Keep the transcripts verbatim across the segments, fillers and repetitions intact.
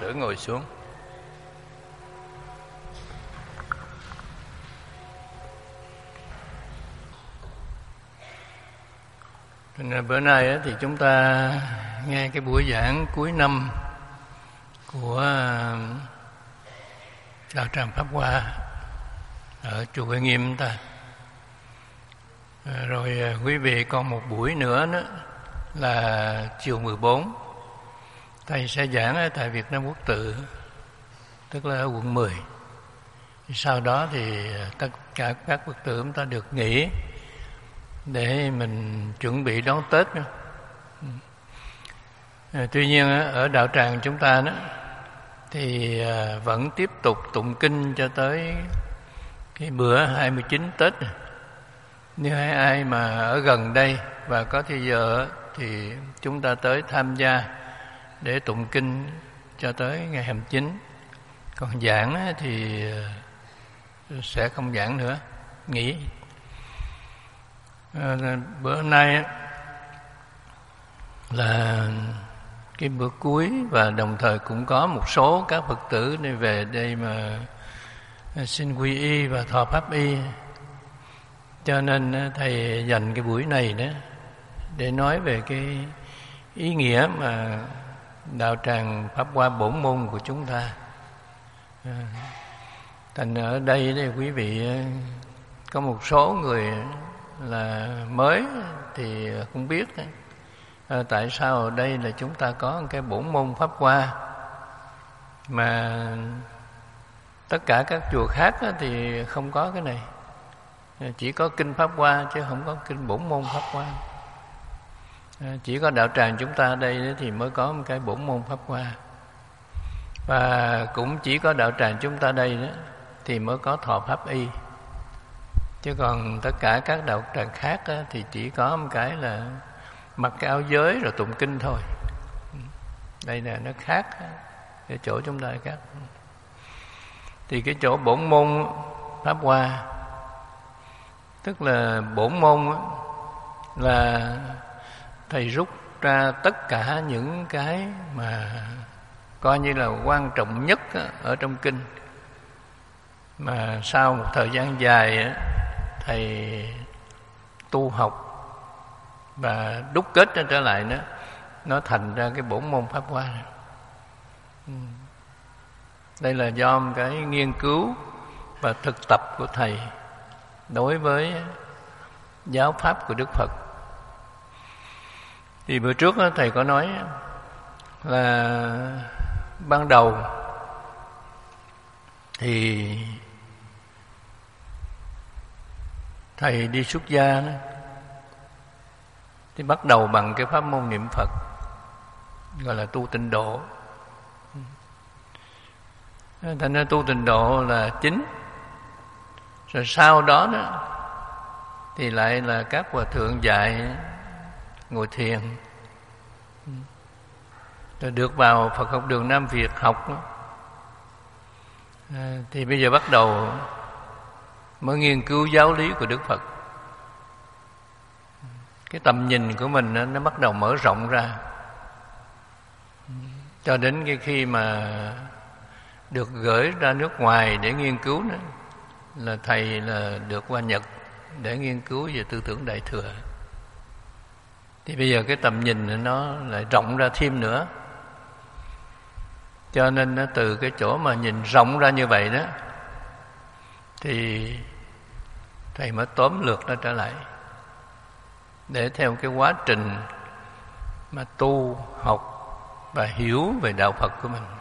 tử ngồi xuống. Nên bữa nay thì chúng ta nghe cái buổi giảng cuối năm của Đạo Tràng Pháp Hoa ở chùa Huệ Nghiêm ta. Rồi quý vị còn một buổi nữa đó là chiều mười bốn, thầy sẽ giảng ở tại Việt Nam Quốc Tự, tức là ở quận mười. Sau đó thì tất cả các Phật tử chúng ta được nghỉ để mình chuẩn bị đón Tết nữa. Tuy nhiên ở đạo tràng chúng ta đó thì vẫn tiếp tục tụng kinh cho tới cái bữa hai mươi chín Tết. Nếu ai, ai mà ở gần đây và có thời giờ thì chúng ta tới tham gia để tụng kinh cho tới ngày hai mươi chín. Còn giảng thì sẽ không giảng nữa, nghỉ. À, bữa nay là cái bữa cuối và đồng thời cũng có một số các Phật tử đi về đây mà xin quy y và thọ pháp y, cho nên thầy dành cái buổi này đó để nói về cái ý nghĩa mà đạo tràng Pháp Hoa bổn môn của chúng ta. À, thành ở đây đây quý vị có một số người là mới thì không biết à, tại sao ở đây là chúng ta có cái bổn môn Pháp Hoa mà tất cả các chùa khác thì không có cái này, chỉ có kinh Pháp Hoa chứ không có kinh bổn môn Pháp Hoa. À, chỉ có đạo tràng chúng ta ở đây thì mới có một cái bổn môn Pháp Hoa, và cũng chỉ có đạo tràng chúng ta đây đó thì mới có thọ pháp y. Chứ còn tất cả các đạo tràng khác á, thì chỉ có một cái là mặc cái áo giới rồi tụng kinh thôi. Đây là nó khác, cái chỗ chúng ta khác. Thì cái chỗ bổn môn Pháp Hoa, tức là bổn môn á, là thầy rút ra tất cả những cái mà coi như là quan trọng nhất á, ở trong kinh, mà sau một thời gian dài á, thầy tu học và đúc kết trở lại nó nó thành ra cái bổn môn Pháp Hoa này. Đây là do một cái nghiên cứu và thực tập của thầy đối với giáo pháp của Đức Phật. Thì bữa trước đó, thầy có nói là ban đầu thì thầy đi xuất gia đó, thì bắt đầu bằng cái pháp môn niệm Phật gọi là tu tịnh độ. Thành ra tu tịnh độ là chính. Rồi sau đó đó thì lại là các hòa thượng dạy ngồi thiền. Rồi được vào Phật học đường Nam Việt học đó. À, thì bây giờ bắt đầu mới nghiên cứu giáo lý của Đức Phật. Cái tầm nhìn của mình nó, nó bắt đầu mở rộng ra, cho đến cái khi mà được gửi ra nước ngoài để nghiên cứu đó, là thầy là được qua Nhật để nghiên cứu về tư tưởng Đại Thừa. Thì bây giờ cái tầm nhìn nó lại rộng ra thêm nữa. Cho nên nó từ cái chỗ mà nhìn rộng ra như vậy đó, thì thầy mới tóm lược nó trở lại để theo cái quá trình mà tu, học và hiểu về đạo Phật của mình.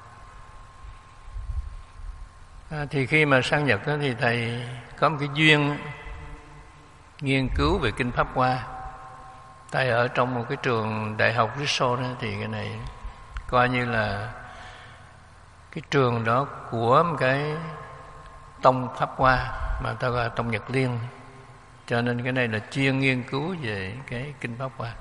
À, thì khi mà sang Nhật đó, thì thầy có một cái duyên nghiên cứu về kinh Pháp Hoa. Thầy ở trong một cái trường đại học Ritso đó, thì cái này coi như là cái trường đó của một cái tông Pháp Hoa mà ta gọi là tông Nhật Liên. Cho nên cái này là chuyên nghiên cứu về cái kinh Pháp Hoa.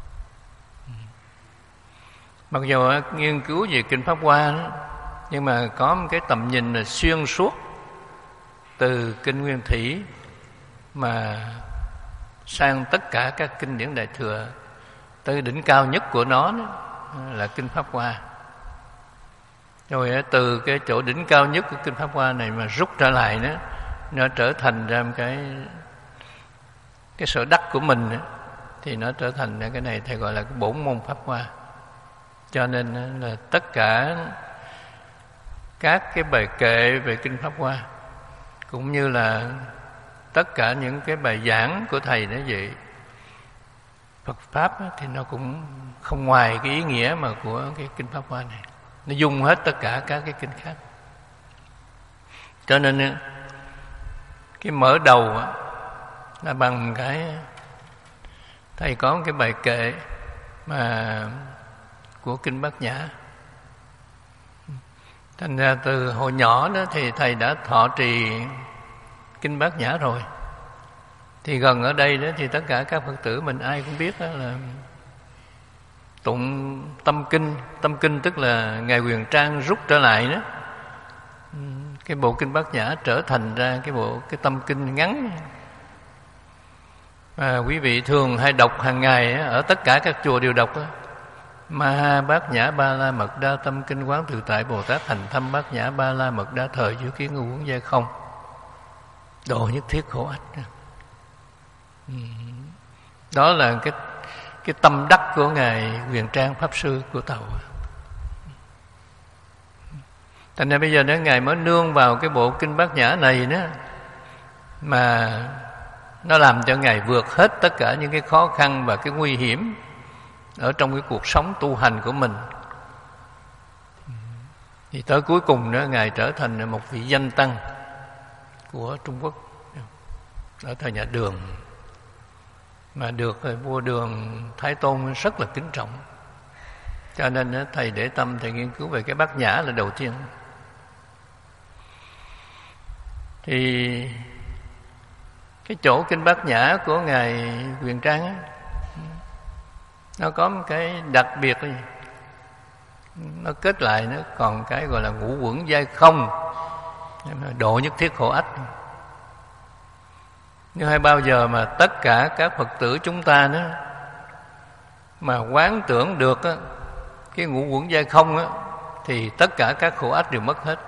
Mặc dù nghiên cứu về kinh Pháp Hoa đó, nhưng mà có một cái tầm nhìn là xuyên suốt từ kinh Nguyên Thủy mà sang tất cả các kinh điển Đại Thừa, tới đỉnh cao nhất của nó đó, là kinh Pháp Hoa. Rồi từ cái chỗ đỉnh cao nhất của Kinh Pháp Hoa này mà rút trở lại nữa, nó trở thành ra một cái cái sở đắc của mình nữa, thì nó trở thành ra cái này thầy gọi là cái bổn môn Pháp Hoa. Cho nên là tất cả các cái bài kệ về Kinh Pháp Hoa cũng như là tất cả những cái bài giảng của thầy nó vậy, Phật Pháp thì nó cũng không ngoài cái ý nghĩa mà của cái Kinh Pháp Hoa này, nó dung hết tất cả các cái kinh khác. Cho nên cái mở đầu là bằng cái thầy có một cái bài kệ mà của Kinh Bát Nhã. Thành ra từ hồi nhỏ đó thì thầy đã thọ trì Kinh Bát Nhã rồi. Thì gần ở đây đó thì tất cả các Phật tử mình ai cũng biết đó là tụng tâm kinh. Tâm kinh tức là Ngài Huyền Trang rút trở lại đó, cái bộ Kinh Bát Nhã trở thành ra cái bộ cái tâm kinh ngắn mà quý vị thường hay đọc hàng ngày ở tất cả các chùa đều đọc đó. Ma Bát Nhã Ba La Mật Đa Tâm Kinh Quán Tự Tại Bồ Tát Thành Thâm Bát Nhã Ba La Mật Đa Thời Chư Kiến Ngũ Quẩn Giai Không Độ Nhất Thiết Khổ Ách. Đó là cái cái tâm đắc của Ngài Huyền Trang Pháp Sư của Tàu. Thành ra bây giờ đó Ngài mới nương vào cái bộ Kinh Bát Nhã này đó, mà nó làm cho Ngài vượt hết tất cả những cái khó khăn và cái nguy hiểm ở trong cái cuộc sống tu hành của mình. Thì tới cuối cùng đó Ngài trở thành một vị danh tăng của Trung Quốc ở thời nhà Đường, mà được vua Đường Thái Tôn rất là kính trọng. Cho nên thầy để tâm thầy nghiên cứu về cái Bát Nhã là đầu tiên. Thì cái chỗ Kinh Bát Nhã của Ngài Huyền Trang á, nó có một cái đặc biệt, nó kết lại nó còn cái gọi là ngũ quẩn giai không, độ nhất thiết khổ ách. Nhưng hay bao giờ mà tất cả các Phật tử chúng ta đó mà quán tưởng được á, cái ngũ quẩn giai không á, thì tất cả các khổ ách đều mất hết.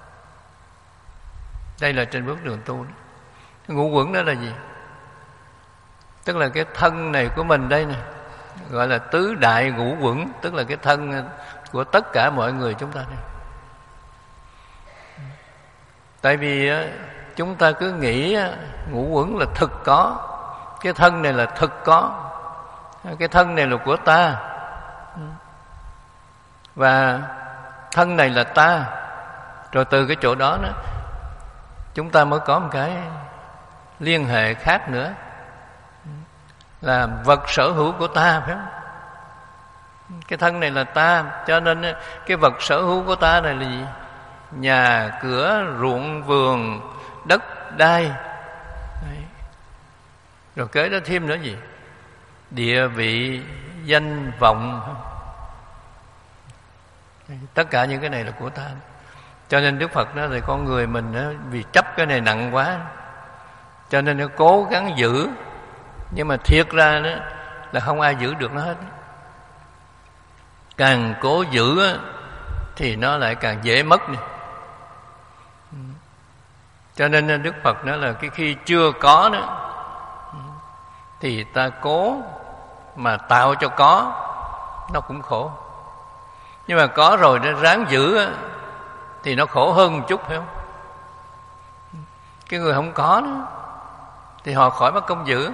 Đây là trên bước đường tu đó. Cái ngũ quẩn đó là gì? Tức là cái thân này của mình đây nè, gọi là tứ đại ngũ quẩn, tức là cái thân của tất cả mọi người chúng ta đây. Tại vì chúng ta cứ nghĩ ngũ quẩn là thực có, cái thân này là thực có, cái thân này là của ta, và thân này là ta. Rồi từ cái chỗ đó, đó chúng ta mới có một cái liên hệ khác nữa, là vật sở hữu của ta, phải không? Cái thân này là ta, cho nên cái vật sở hữu của ta này là gì? Nhà, cửa, ruộng, vườn, đất, đai. Đấy. Rồi kế đó thêm nữa gì? Địa vị, danh, vọng. Tất cả những cái này là của ta. Cho nên Đức Phật nói là con người mình đó, vì chấp cái này nặng quá, cho nên nó cố gắng giữ. Nhưng mà thiệt ra đó là không ai giữ được nó hết. Càng cố giữ thì nó lại càng dễ mất. Cho nên Đức Phật nói là cái khi chưa có đó thì ta cố mà tạo cho có, nó cũng khổ. Nhưng mà có rồi nó ráng giữ thì nó khổ hơn một chút, phải không? Cái người không có đó thì họ khỏi mất công giữ.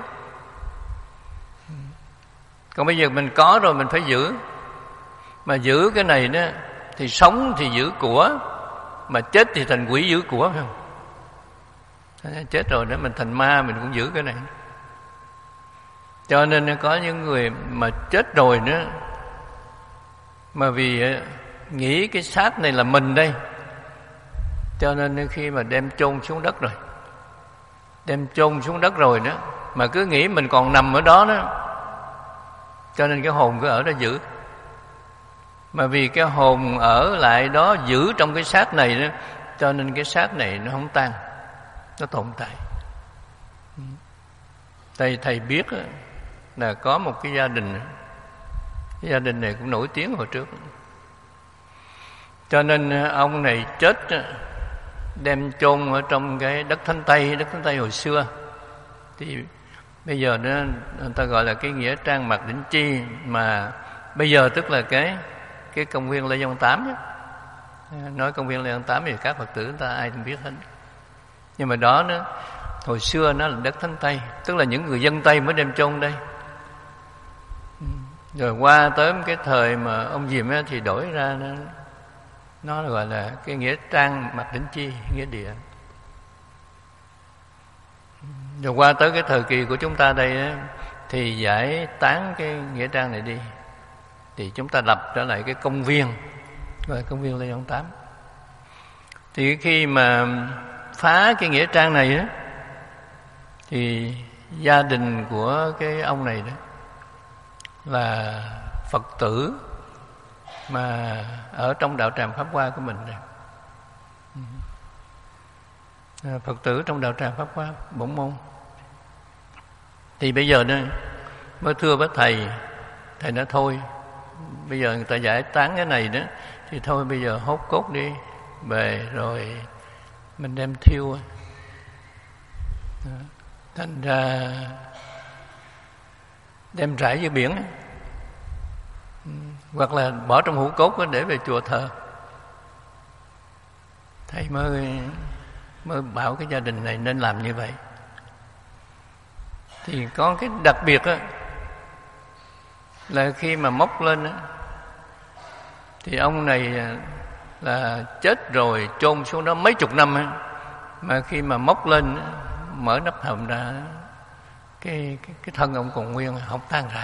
Còn bây giờ mình có rồi mình phải giữ. Mà giữ cái này đó thì sống thì giữ của, mà chết thì thành quỷ giữ của, phải không? Chết rồi đó mình thành ma, mình cũng giữ cái này. Cho nên có những người mà chết rồi nữa, mà vì nghĩ cái xác này là mình đây, cho nên khi mà đem chôn xuống đất rồi, đem chôn xuống đất rồi đó, mà cứ nghĩ mình còn nằm ở đó đó, cho nên cái hồn cứ ở đó giữ. Mà vì cái hồn ở lại đó giữ trong cái xác này đó, cho nên cái xác này nó không tan, nó tồn tại. Thầy, thầy biết là có một cái gia đình, cái gia đình này cũng nổi tiếng hồi trước. Cho nên ông này chết đem chôn ở trong cái đất Thánh Tây. Đất Thánh Tây hồi xưa thì bây giờ nó người ta gọi là cái nghĩa trang Mạc Đỉnh Chi, mà bây giờ tức là cái cái công viên Lê Văn Tám đó. Nói công viên Lê Văn Tám thì các Phật tử người ta ai cũng biết hết, nhưng mà đó nó hồi xưa nó là đất Thánh Tây, tức là những người dân Tây mới đem chôn đây. Rồi qua tới cái thời mà ông Diệm á, thì đổi ra nó, nó gọi là cái nghĩa trang Mạc Đỉnh Chi, nghĩa địa. Rồi qua tới cái thời kỳ của chúng ta đây á, thì giải tán cái nghĩa trang này đi, thì chúng ta lập trở lại cái công viên, gọi là công viên Lê Văn Tám. Thì khi mà phá cái nghĩa trang này á, thì gia đình của cái ông này đó là Phật tử mà ở trong đạo tràng Pháp Hoa của mình này. Phật tử trong đạo tràng Pháp Hoa Bổn Môn. Thì bây giờ đó mới thưa với thầy, thầy nói thôi, bây giờ người ta giải tán cái này đó, thì thôi bây giờ hốt cốt đi về rồi mình đem thiêu. Thành ra đem rải dưới biển, hoặc là bỏ trong hũ cốt để về chùa thờ. Thầy mới mới bảo cái gia đình này nên làm như vậy. Thì có cái đặc biệt á, là khi mà móc lên á, thì ông này là chết rồi chôn xuống đó mấy chục năm á, mà khi mà móc lên á, mở nắp hòm ra, cái, cái cái thân ông còn nguyên, không tan rã,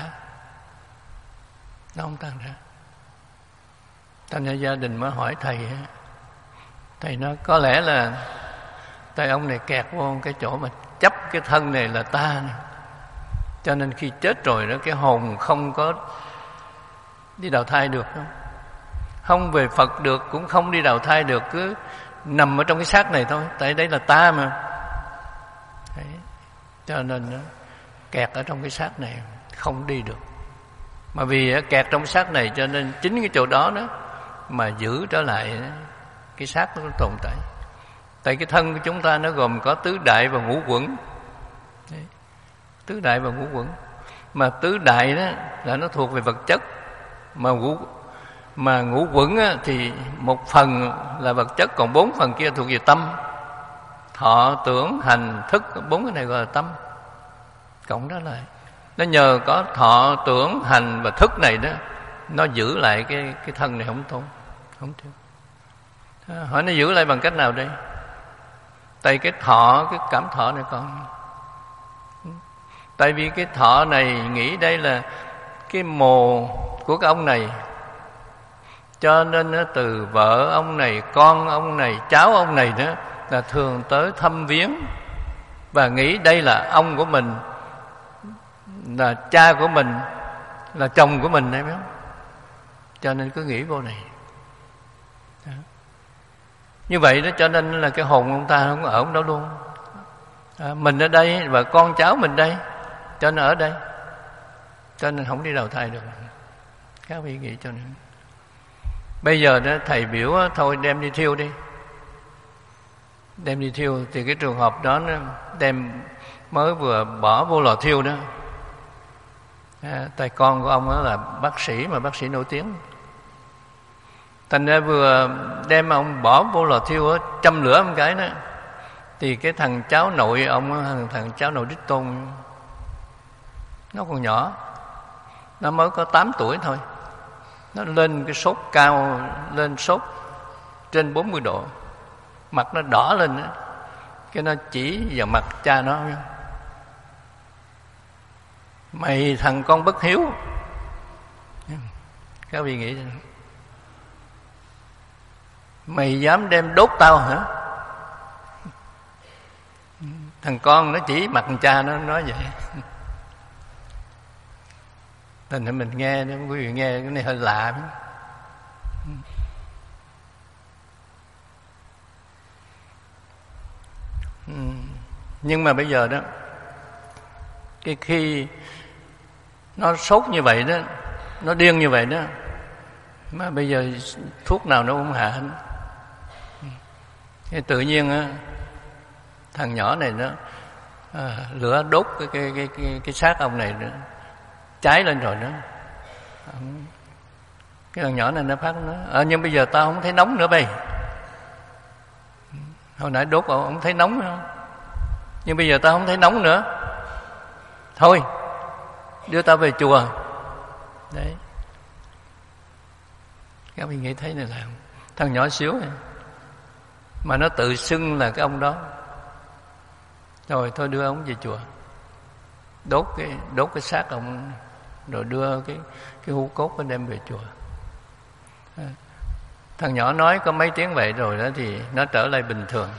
nó không tan rã. Thành ra gia đình mới hỏi thầy, thầy nói có lẽ là tay ông này kẹt vô cái chỗ mà chấp cái thân này là ta này. Cho nên khi chết rồi đó, cái hồn không có đi đào thai được, không không về Phật được, cũng không đi đào thai được, cứ nằm ở trong cái xác này thôi, tại đây là ta mà. Đấy. Cho nên đó, kẹt ở trong cái xác này không đi được. Mà vì kẹt trong xác này cho nên chính cái chỗ đó đó mà giữ trở lại cái xác nó tồn tại. Tại cái thân của chúng ta nó gồm có tứ đại và ngũ quẩn. Đấy. Tứ đại và ngũ quẩn. Mà tứ đại đó là nó thuộc về vật chất, mà ngũ mà ngũ quẩn á, thì một phần là vật chất, còn bốn phần kia thuộc về tâm. Thọ, tưởng, hành, thức, bốn cái này gọi là tâm. Cộng đó lại, nó nhờ có thọ, tưởng, hành và thức này đó, nó giữ lại cái cái thân này không tốn, không thiếu. Hỏi nó giữ lại bằng cách nào đây? Tại cái thọ, cái cảm thọ này còn. Tại vì cái thọ này nghĩ đây là cái mồ của cái ông này, cho nên nó từ vợ ông này, con ông này, cháu ông này đó là thường tới thăm viếng và nghĩ đây là ông của mình, là cha của mình, là chồng của mình, đấy phải không? Cho nên cứ nghĩ vô này. Đó. Như vậy đó, cho nên là cái hồn ông ta không ở đâu luôn. À, mình ở đây và con cháu mình đây, cho nên ở đây, cho nên không đi đầu thai được. Các vị nghĩ cho nên bây giờ đó thầy biểu đó, thôi đem đi thiêu đi, đem đi thiêu. Thì cái trường hợp đó nó đem mới vừa bỏ vô lò thiêu đó. À, tại con của ông đó là bác sĩ, mà bác sĩ nổi tiếng. Thành ra vừa đem ông bỏ vô lò thiêu đó, châm lửa một cái đó, thì cái thằng cháu nội ông, thằng, thằng cháu nội đích tôn, nó còn nhỏ, nó mới có tám tuổi thôi, nó lên cái sốt cao, lên sốt trên bốn mươi độ, mặt nó đỏ lên đó. Cái nó chỉ vào mặt cha nó: mày thằng con bất hiếu. Các vị nghĩ mày dám đem đốt tao hả? Thằng con nó chỉ mặt cha nó nói vậy. Thành ra mình nghe, quý vị nghe cái này hơi lạ. Nhưng mà bây giờ đó, cái khi nó sốt như vậy đó, nó điên như vậy đó, Mà bây giờ thuốc nào nó cũng hạ hết. Thế tự nhiên á, thằng nhỏ này nó à, lửa đốt cái cái cái cái, cái xác ông này nữa, cháy lên rồi nữa. Cái thằng nhỏ này nó phát nó à, nhưng bây giờ tao không thấy nóng nữa bây. Hồi nãy đốt ông không thấy nóng nữa, nhưng bây giờ tao không thấy nóng nữa. Thôi, đưa tao về chùa. Đấy. Các vị nghĩ thấy này là thằng nhỏ xíu này, mà nó tự xưng là cái ông đó. Rồi thôi đưa ông về chùa, đốt cái đốt cái xác ông, rồi đưa cái cái hũ cốt nó đem về chùa. À, thằng nhỏ nói có mấy tiếng vậy rồi đó thì nó trở lại bình thường,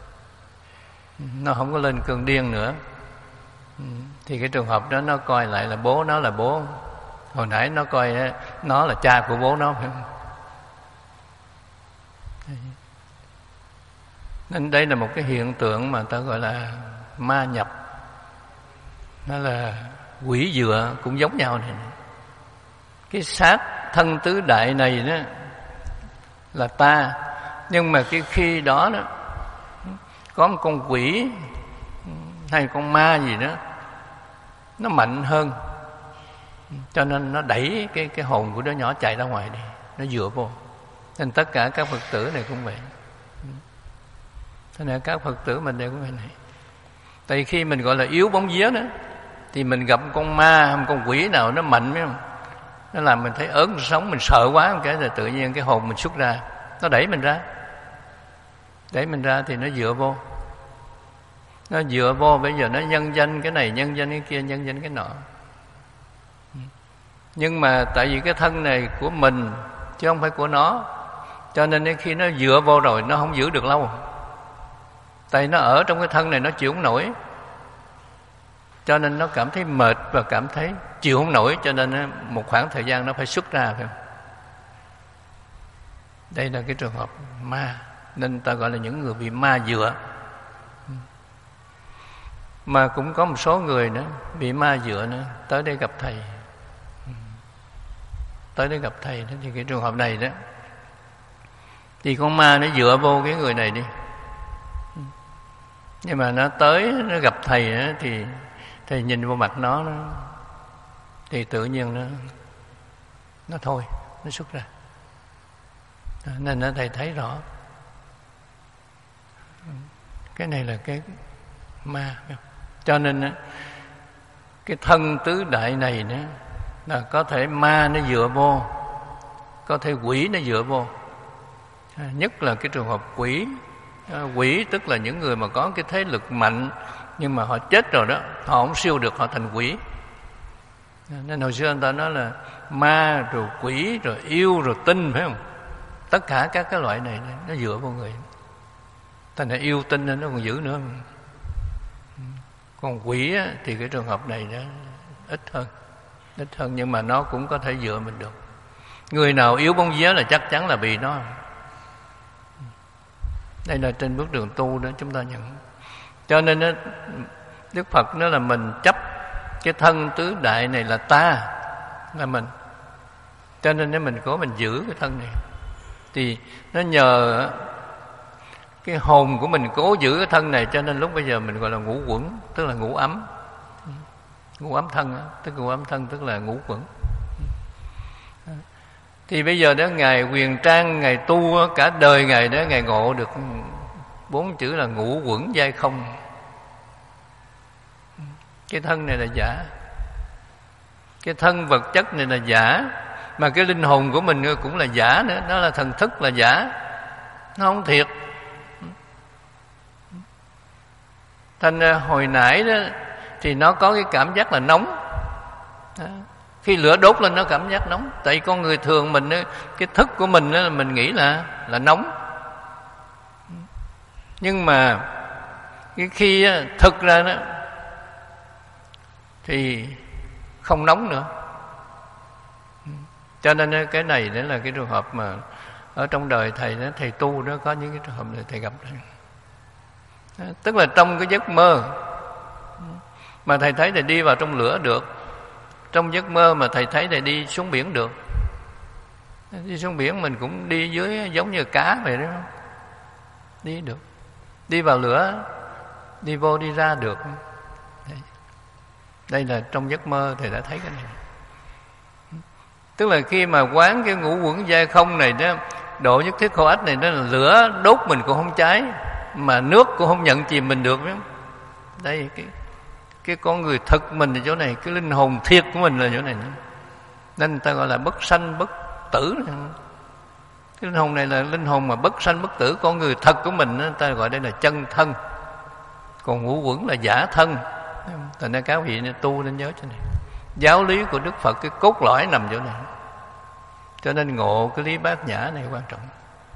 nó không có lên cơn điên nữa. Thì cái trường hợp đó nó coi lại là bố nó là bố, hồi nãy nó coi nó là cha của bố nó, phải không? Nên đây là một cái hiện tượng mà ta gọi là ma nhập. Nó là quỷ dựa cũng giống nhau này. Cái xác thân tứ đại này đó là ta, nhưng mà cái khi đó đó có một con quỷ hay con ma gì đó nó mạnh hơn, cho nên nó đẩy cái cái hồn của đứa nhỏ chạy ra ngoài đi, nó dựa vô. Nên tất cả các Phật tử này cũng vậy. Thế nên các Phật tử mình đều cũng vậy này. Tại khi mình gọi là yếu bóng vía đó, thì mình gặp con ma hay con quỷ nào nó mạnh, phải không? Nó làm mình thấy ớn sống, mình sợ quá một cái rồi tự nhiên cái hồn mình xuất ra, nó đẩy mình ra. Đẩy mình ra thì nó dựa vô. Nó dựa vô, bây giờ nó nhân danh cái này, nhân danh cái kia, nhân danh cái nọ. Nhưng mà tại vì cái thân này của mình chứ không phải của nó, cho nên khi nó dựa vô rồi nó không giữ được lâu. Tại nó ở trong cái thân này nó chịu không nổi, cho nên nó cảm thấy mệt và cảm thấy chịu không nổi, cho nên một khoảng thời gian nó phải xuất ra, phải không? Đây là cái trường hợp ma, nên ta gọi là những người bị ma dựa. Mà cũng có một số người nữa bị ma dựa nữa, tới đây gặp thầy, tới đây gặp thầy đó, thì cái trường hợp này đó thì con ma nó dựa vô cái người này đi, nhưng mà nó tới nó gặp thầy đó, thì thầy nhìn vô mặt nó, nó thì tự nhiên nó nó thôi, nó xuất ra. Nên nó thầy thấy rõ cái này là cái ma. Cho nên cái thân tứ đại này nữa là có thể ma nó dựa vô, có thể quỷ nó dựa vô. Nhất là cái trường hợp quỷ. Quỷ tức là những người mà có cái thế lực mạnh, nhưng mà họ chết rồi đó, họ không siêu được, họ thành quỷ. Nên hồi xưa người ta nói là ma rồi quỷ rồi yêu rồi tinh, phải không? Tất cả các cái loại này nó dựa vô người. Thành ra yêu tinh nên nó còn giữ nữa. Còn quỷ á, thì cái trường hợp này nó ít hơn, ít hơn, nhưng mà nó cũng có thể dựa mình được. Người nào yếu bóng vía là chắc chắn là bị nó. Đây là trên bước đường tu đó chúng ta nhận. Cho nên đó, Đức Phật nói là mình chấp cái thân tứ đại này là ta, là mình. Cho nên nếu mình cố mình giữ cái thân này, thì nó nhờ cái hồn của mình cố giữ cái thân này, cho nên lúc bây giờ mình gọi là ngũ quẩn, tức là ngũ ấm. Ngũ ấm thân đó, tức ngũ ấm thân tức là ngũ quẩn. Thì bây giờ đó Ngài Huyền Trang, Ngài tu cả đời Ngài đó, Ngài ngộ được bốn chữ là ngũ quẩn giai không. Cái thân này là giả, cái thân vật chất này là giả, mà cái linh hồn của mình cũng là giả nữa, nó là thần thức là giả, nó không thiệt. Thành ra hồi nãy đó thì nó có cái cảm giác là nóng đó. Khi lửa đốt lên nó cảm giác nóng. Tại con người thường mình, cái thức của mình đó, mình nghĩ là là nóng. Nhưng mà cái khi thực ra đó thì không nóng nữa. Cho nên cái này đó là cái trường hợp mà ở trong đời thầy đó, thầy tu đó có những cái trường hợp này thầy gặp đó. Tức là trong cái giấc mơ mà thầy thấy thầy đi vào trong lửa được, trong giấc mơ mà thầy thấy thầy đi xuống biển được. Đi xuống biển mình cũng đi dưới giống như cá vậy đó, đi được, đi vào lửa, đi vô đi ra được. Đây là trong giấc mơ thì đã thấy cái này. Tức là khi mà quán cái ngũ quẩn giai không này đó, độ nhất thiết khổ ách này, đó là lửa đốt mình cũng không cháy, mà nước cũng không nhận chìm mình được. Đây cái cái con người thực mình là chỗ này, cái linh hồn thiệt của mình là chỗ này. Nên người ta gọi là bất sanh bất tử. Cái linh hồn này là linh hồn mà bất sanh bất tử. Con người thật của mình người ta gọi đây là chân thân, còn ngũ quẩn là giả thân. Thành ra các vị tu nên nhớ chỗ này. Giáo lý của Đức Phật cái cốt lõi nằm chỗ này, cho nên ngộ cái lý bát nhã này quan trọng.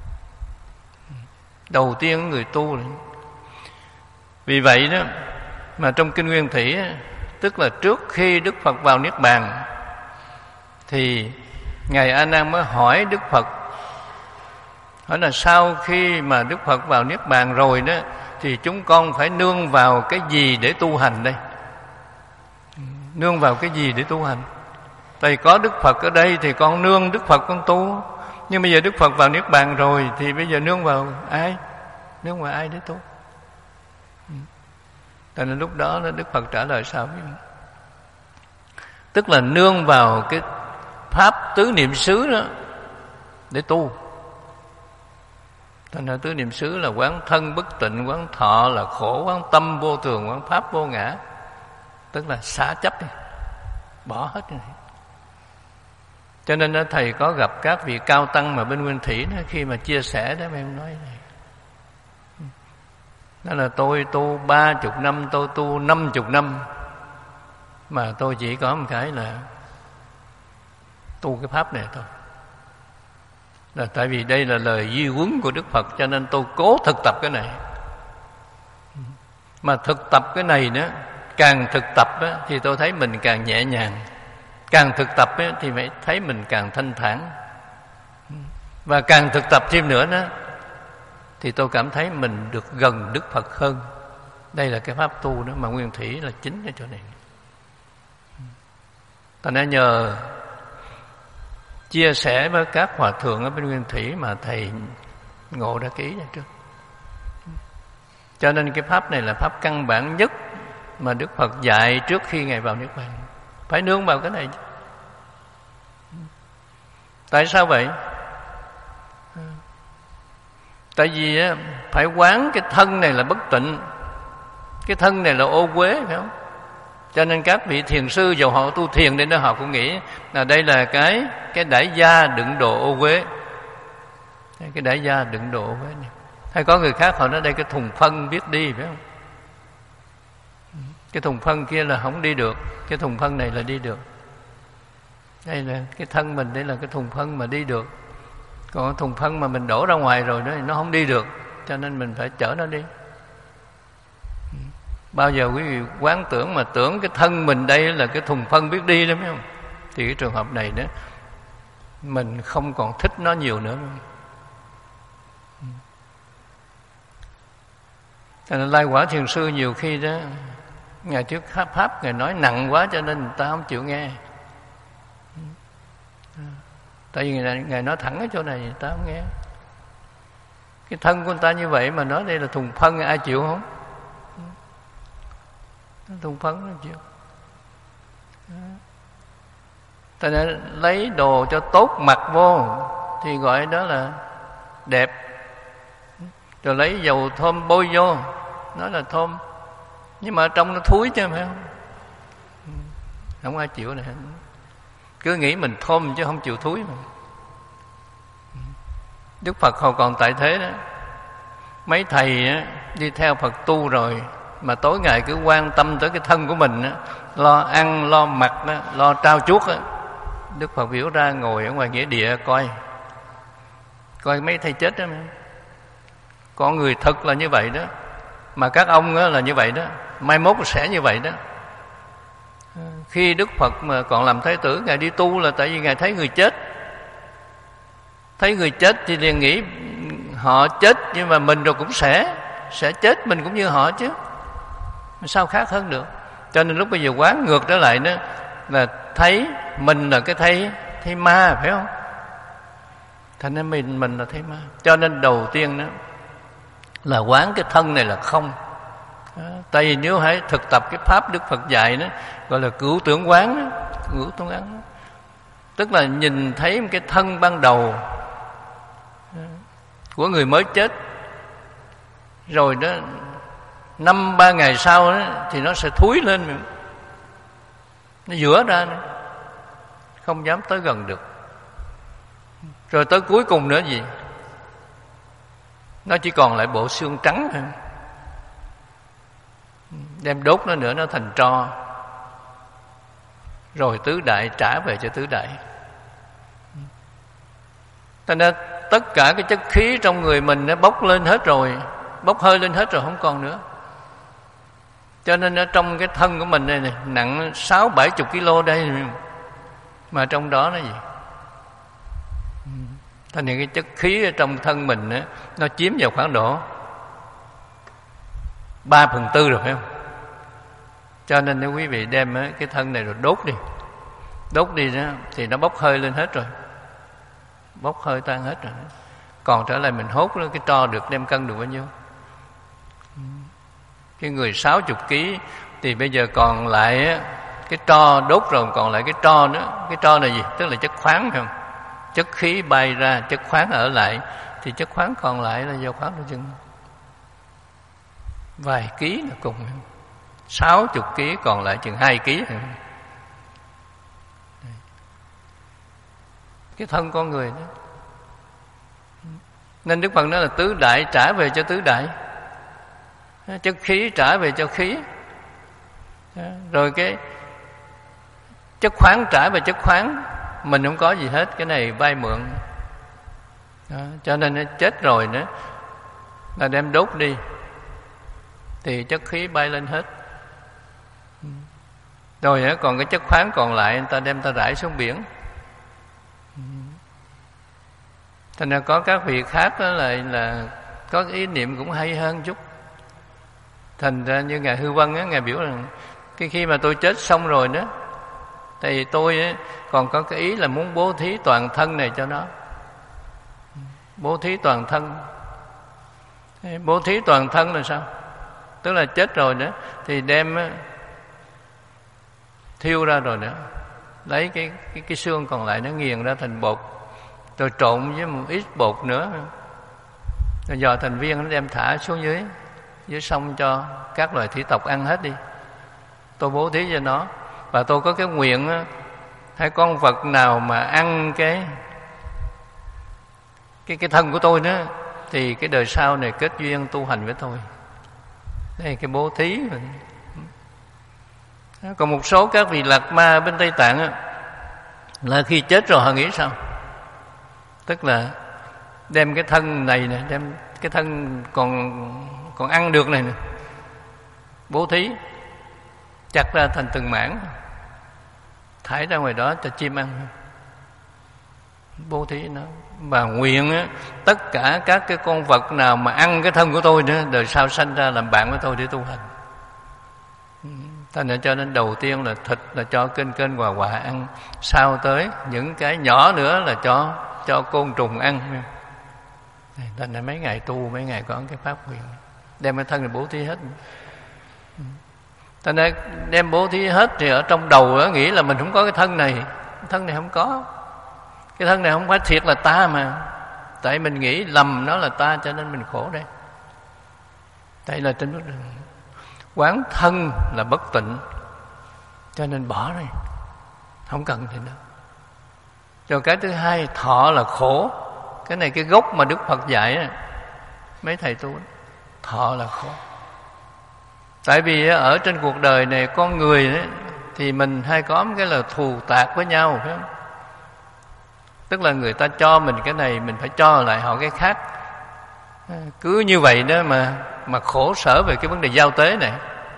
Đầu tiên người tu này. Vì vậy đó mà trong Kinh Nguyên Thủy, tức là trước khi Đức Phật vào Niết Bàn, thì Ngài A Nan mới hỏi Đức Phật, hỏi là sau khi mà Đức Phật vào Niết Bàn rồi đó, thì chúng con phải nương vào cái gì để tu hành đây? Nương vào cái gì để tu hành? Tại có Đức Phật ở đây thì con nương Đức Phật con tu. Nhưng bây giờ Đức Phật vào Niết Bàn rồi, thì bây giờ nương vào ai? Nương vào ai để tu? Tại nên lúc đó Đức Phật trả lời sao? Tức là nương vào cái pháp tứ niệm xứ đó để tu. Thành ra tứ niệm xứ là quán thân bất tịnh, quán thọ là khổ, quán tâm vô thường, quán pháp vô ngã. Tức là xả chấp đi, bỏ hết này. Cho nên thầy có gặp các vị cao tăng mà bên Nguyên Thủy đó, khi mà chia sẻ đó em nói này, đó là tôi tu ba chục năm, tôi tu năm chục năm, mà tôi chỉ có một cái là tu cái pháp này thôi. Là tại vì đây là lời di huấn của Đức Phật, cho nên tôi cố thực tập cái này. Mà thực tập cái này nữa, càng thực tập á, thì tôi thấy mình càng nhẹ nhàng. Càng thực tập á, thì phải thấy mình càng thanh thản. Và càng thực tập thêm nữa đó, thì tôi cảm thấy mình được gần Đức Phật hơn. Đây là cái pháp tu đó mà Nguyên Thủy là chính ở chỗ này. Thành ra nhờ chia sẻ với các hòa thượng ở bên Nguyên Thủy mà thầy ngộ ra cái ý này trước. Cho nên cái pháp này là pháp căn bản nhất mà Đức Phật dạy trước khi Ngài vào Niết Bàn. Phải nương vào cái này. Tại sao vậy? Tại vì phải quán cái thân này là bất tịnh, cái thân này là ô uế, phải không? Cho nên các vị thiền sư dầu họ tu thiền đến đó, họ cũng nghĩ là đây là cái cái đãi gia đựng đồ ô uế, cái đãi gia đựng đồ ô uế này. Hay có người khác họ nói đây cái thùng phân biết đi, phải không? Cái thùng phân kia là không đi được, cái thùng phân này là đi được. Đây là cái thân mình, đây là cái thùng phân mà đi được. Còn thùng phân mà mình đổ ra ngoài rồi đó thì nó không đi được, cho nên mình phải chở nó đi. Bao giờ quý vị quán tưởng mà tưởng cái thân mình đây là cái thùng phân biết đi đó, phải không? Thì cái trường hợp này đó mình không còn thích nó nhiều nữa. Cho nên Lai Quả Thiền Sư nhiều khi đó, ngày trước pháp pháp Ngài nói nặng quá cho nên người ta không chịu nghe. Tại vì Ngài, Ngài nói thẳng ở chỗ này người ta không nghe. Cái thân của người ta như vậy mà nói đây là thùng phân, ai chịu không? Thùng phân nó chịu. Tại nên lấy đồ cho tốt mặc vô thì gọi đó là đẹp. Rồi lấy dầu thơm bôi vô nói là thơm, nhưng mà ở trong nó thúi chứ, phải không? Không ai chịu này. Cứ nghĩ mình thơm chứ không chịu thúi mà. Đức Phật hồi còn tại thế đó, mấy thầy á, đi theo Phật tu rồi mà tối ngày cứ quan tâm tới cái thân của mình á, lo ăn, lo mặc đó, lo trao chuốt á. Đức Phật biểu ra ngồi ở ngoài nghĩa địa coi coi mấy thầy chết đó. Con người thật là như vậy đó, mà các ông là như vậy đó, mai mốt sẽ như vậy đó. Khi Đức Phật mà còn làm Thái tử, Ngài đi tu là tại vì Ngài thấy người chết. Thấy người chết thì liền nghĩ họ chết, nhưng mà mình rồi cũng sẽ sẽ chết, mình cũng như họ chứ, sao khác hơn được. Cho nên lúc bây giờ quán ngược trở lại đó là thấy mình là cái thấy thấy ma, phải không? thành ra mình mình là thấy ma. Cho nên đầu tiên đó là quán cái thân này là không. Đó. Tại vì nếu hãy thực tập cái pháp Đức Phật dạy đó, gọi là cửu tưởng quán đó, cửu tưởng quán đó. Tức là nhìn thấy một cái thân ban đầu của người mới chết, rồi đó năm ba ngày sau đó, thì nó sẽ thúi lên, nó dữa ra nữa, không dám tới gần được. Rồi tới cuối cùng nữa gì, nó chỉ còn lại bộ xương trắng thôi, đem đốt nó nữa nó thành tro, rồi tứ đại trả về cho tứ đại. Cho nên tất cả cái chất khí trong người mình nó bốc lên hết rồi, bốc hơi lên hết rồi, không còn nữa. Cho nên ở trong cái thân của mình đây này, nặng sáu bảy chục kg đây, mà trong đó nó gì, thành những cái chất khí ở trong thân mình đó, nó chiếm vào khoảng độ ba phần tư rồi, phải không? Cho nên nếu quý vị đem cái thân này rồi đốt đi, đốt đi đó, thì nó bốc hơi lên hết rồi, bốc hơi tan hết rồi. Còn trở lại mình hốt cái tro được, đem cân được bao nhiêu? Cái người sáu chục ký thì bây giờ còn lại cái tro đốt rồi, còn lại cái tro nữa. Cái tro là gì? Tức là chất khoáng, phải không? Chất khí bay ra, chất khoáng ở lại, thì chất khoáng còn lại là do khoáng đôi chân vài ký là cùng. Sáu chục ký còn lại chừng hai ký. Cái thân con người đó. Nên Đức Phật nói là tứ đại trả về cho tứ đại, chất khí trả về cho khí, rồi cái chất khoáng trả về chất khoáng. Mình không có gì hết, cái này vay mượn đó. Cho nên nó chết rồi nữa là đem đốt đi thì chất khí bay lên hết. Rồi còn cái chất khoáng còn lại người ta đem ta rải xuống biển. Thành ra có các vị khác đó là, là có cái ý niệm cũng hay hơn chút. Thành ra như Ngài Hư Vân á, Ngài biểu rằng cái khi mà tôi chết xong rồi đó, thì tôi á, còn có cái ý là muốn bố thí toàn thân này cho nó. Bố thí toàn thân. Bố thí toàn thân là sao? Tức là chết rồi đó thì đem á, thiêu ra rồi nữa, lấy cái, cái, cái xương còn lại nó nghiền ra thành bột, rồi trộn với một ít bột nữa, rồi dò thành viên nó đem thả xuống dưới dưới sông cho các loài thủy tộc ăn hết đi. Tôi bố thí cho nó. Và tôi có cái nguyện á, hay con vật nào mà ăn cái cái cái thân của tôi nữa thì cái đời sau này kết duyên tu hành với tôi. Đây là cái bố thí. Còn một số các vị lạc ma bên Tây Tạng á, là khi chết rồi họ nghĩ sao? Tức là đem cái thân này nè, đem cái thân còn còn ăn được này nè, bố thí, chặt ra thành từng mảng, thải ra ngoài đó cho chim ăn, bố thí nó. Và nguyện á, tất cả các cái con vật nào mà ăn cái thân của tôi nữa, đời sau sanh ra làm bạn với tôi để tu hành. Thành ra cho nên đầu tiên là thịt là cho kênh kênh hòa hòa ăn, sau tới những cái nhỏ nữa là cho cho côn trùng ăn. Thành ra mấy ngày tu, mấy ngày có cái pháp nguyện, đem cái thân này bố thí hết. Thành ra đem bố thí hết thì ở trong đầu đó, nghĩ là mình không có cái thân này. Cái thân này không có. Cái thân này không phải thiệt là ta mà. Tại mình nghĩ lầm nó là ta cho nên mình khổ đây. Tại là trên bước đường quán thân là bất tịnh, cho nên bỏ đi, không cần thì đâu. Rồi cái thứ hai, thọ là khổ. Cái này cái gốc mà Đức Phật dạy đó, mấy thầy tu, thọ là khổ. Tại vì ở trên cuộc đời này con người ấy, thì mình hay có một cái là thù tạc với nhau, phải không? Tức là người ta cho mình cái này, mình phải cho lại họ cái khác. Cứ như vậy đó mà mà khổ sở về cái vấn đề giao tế này.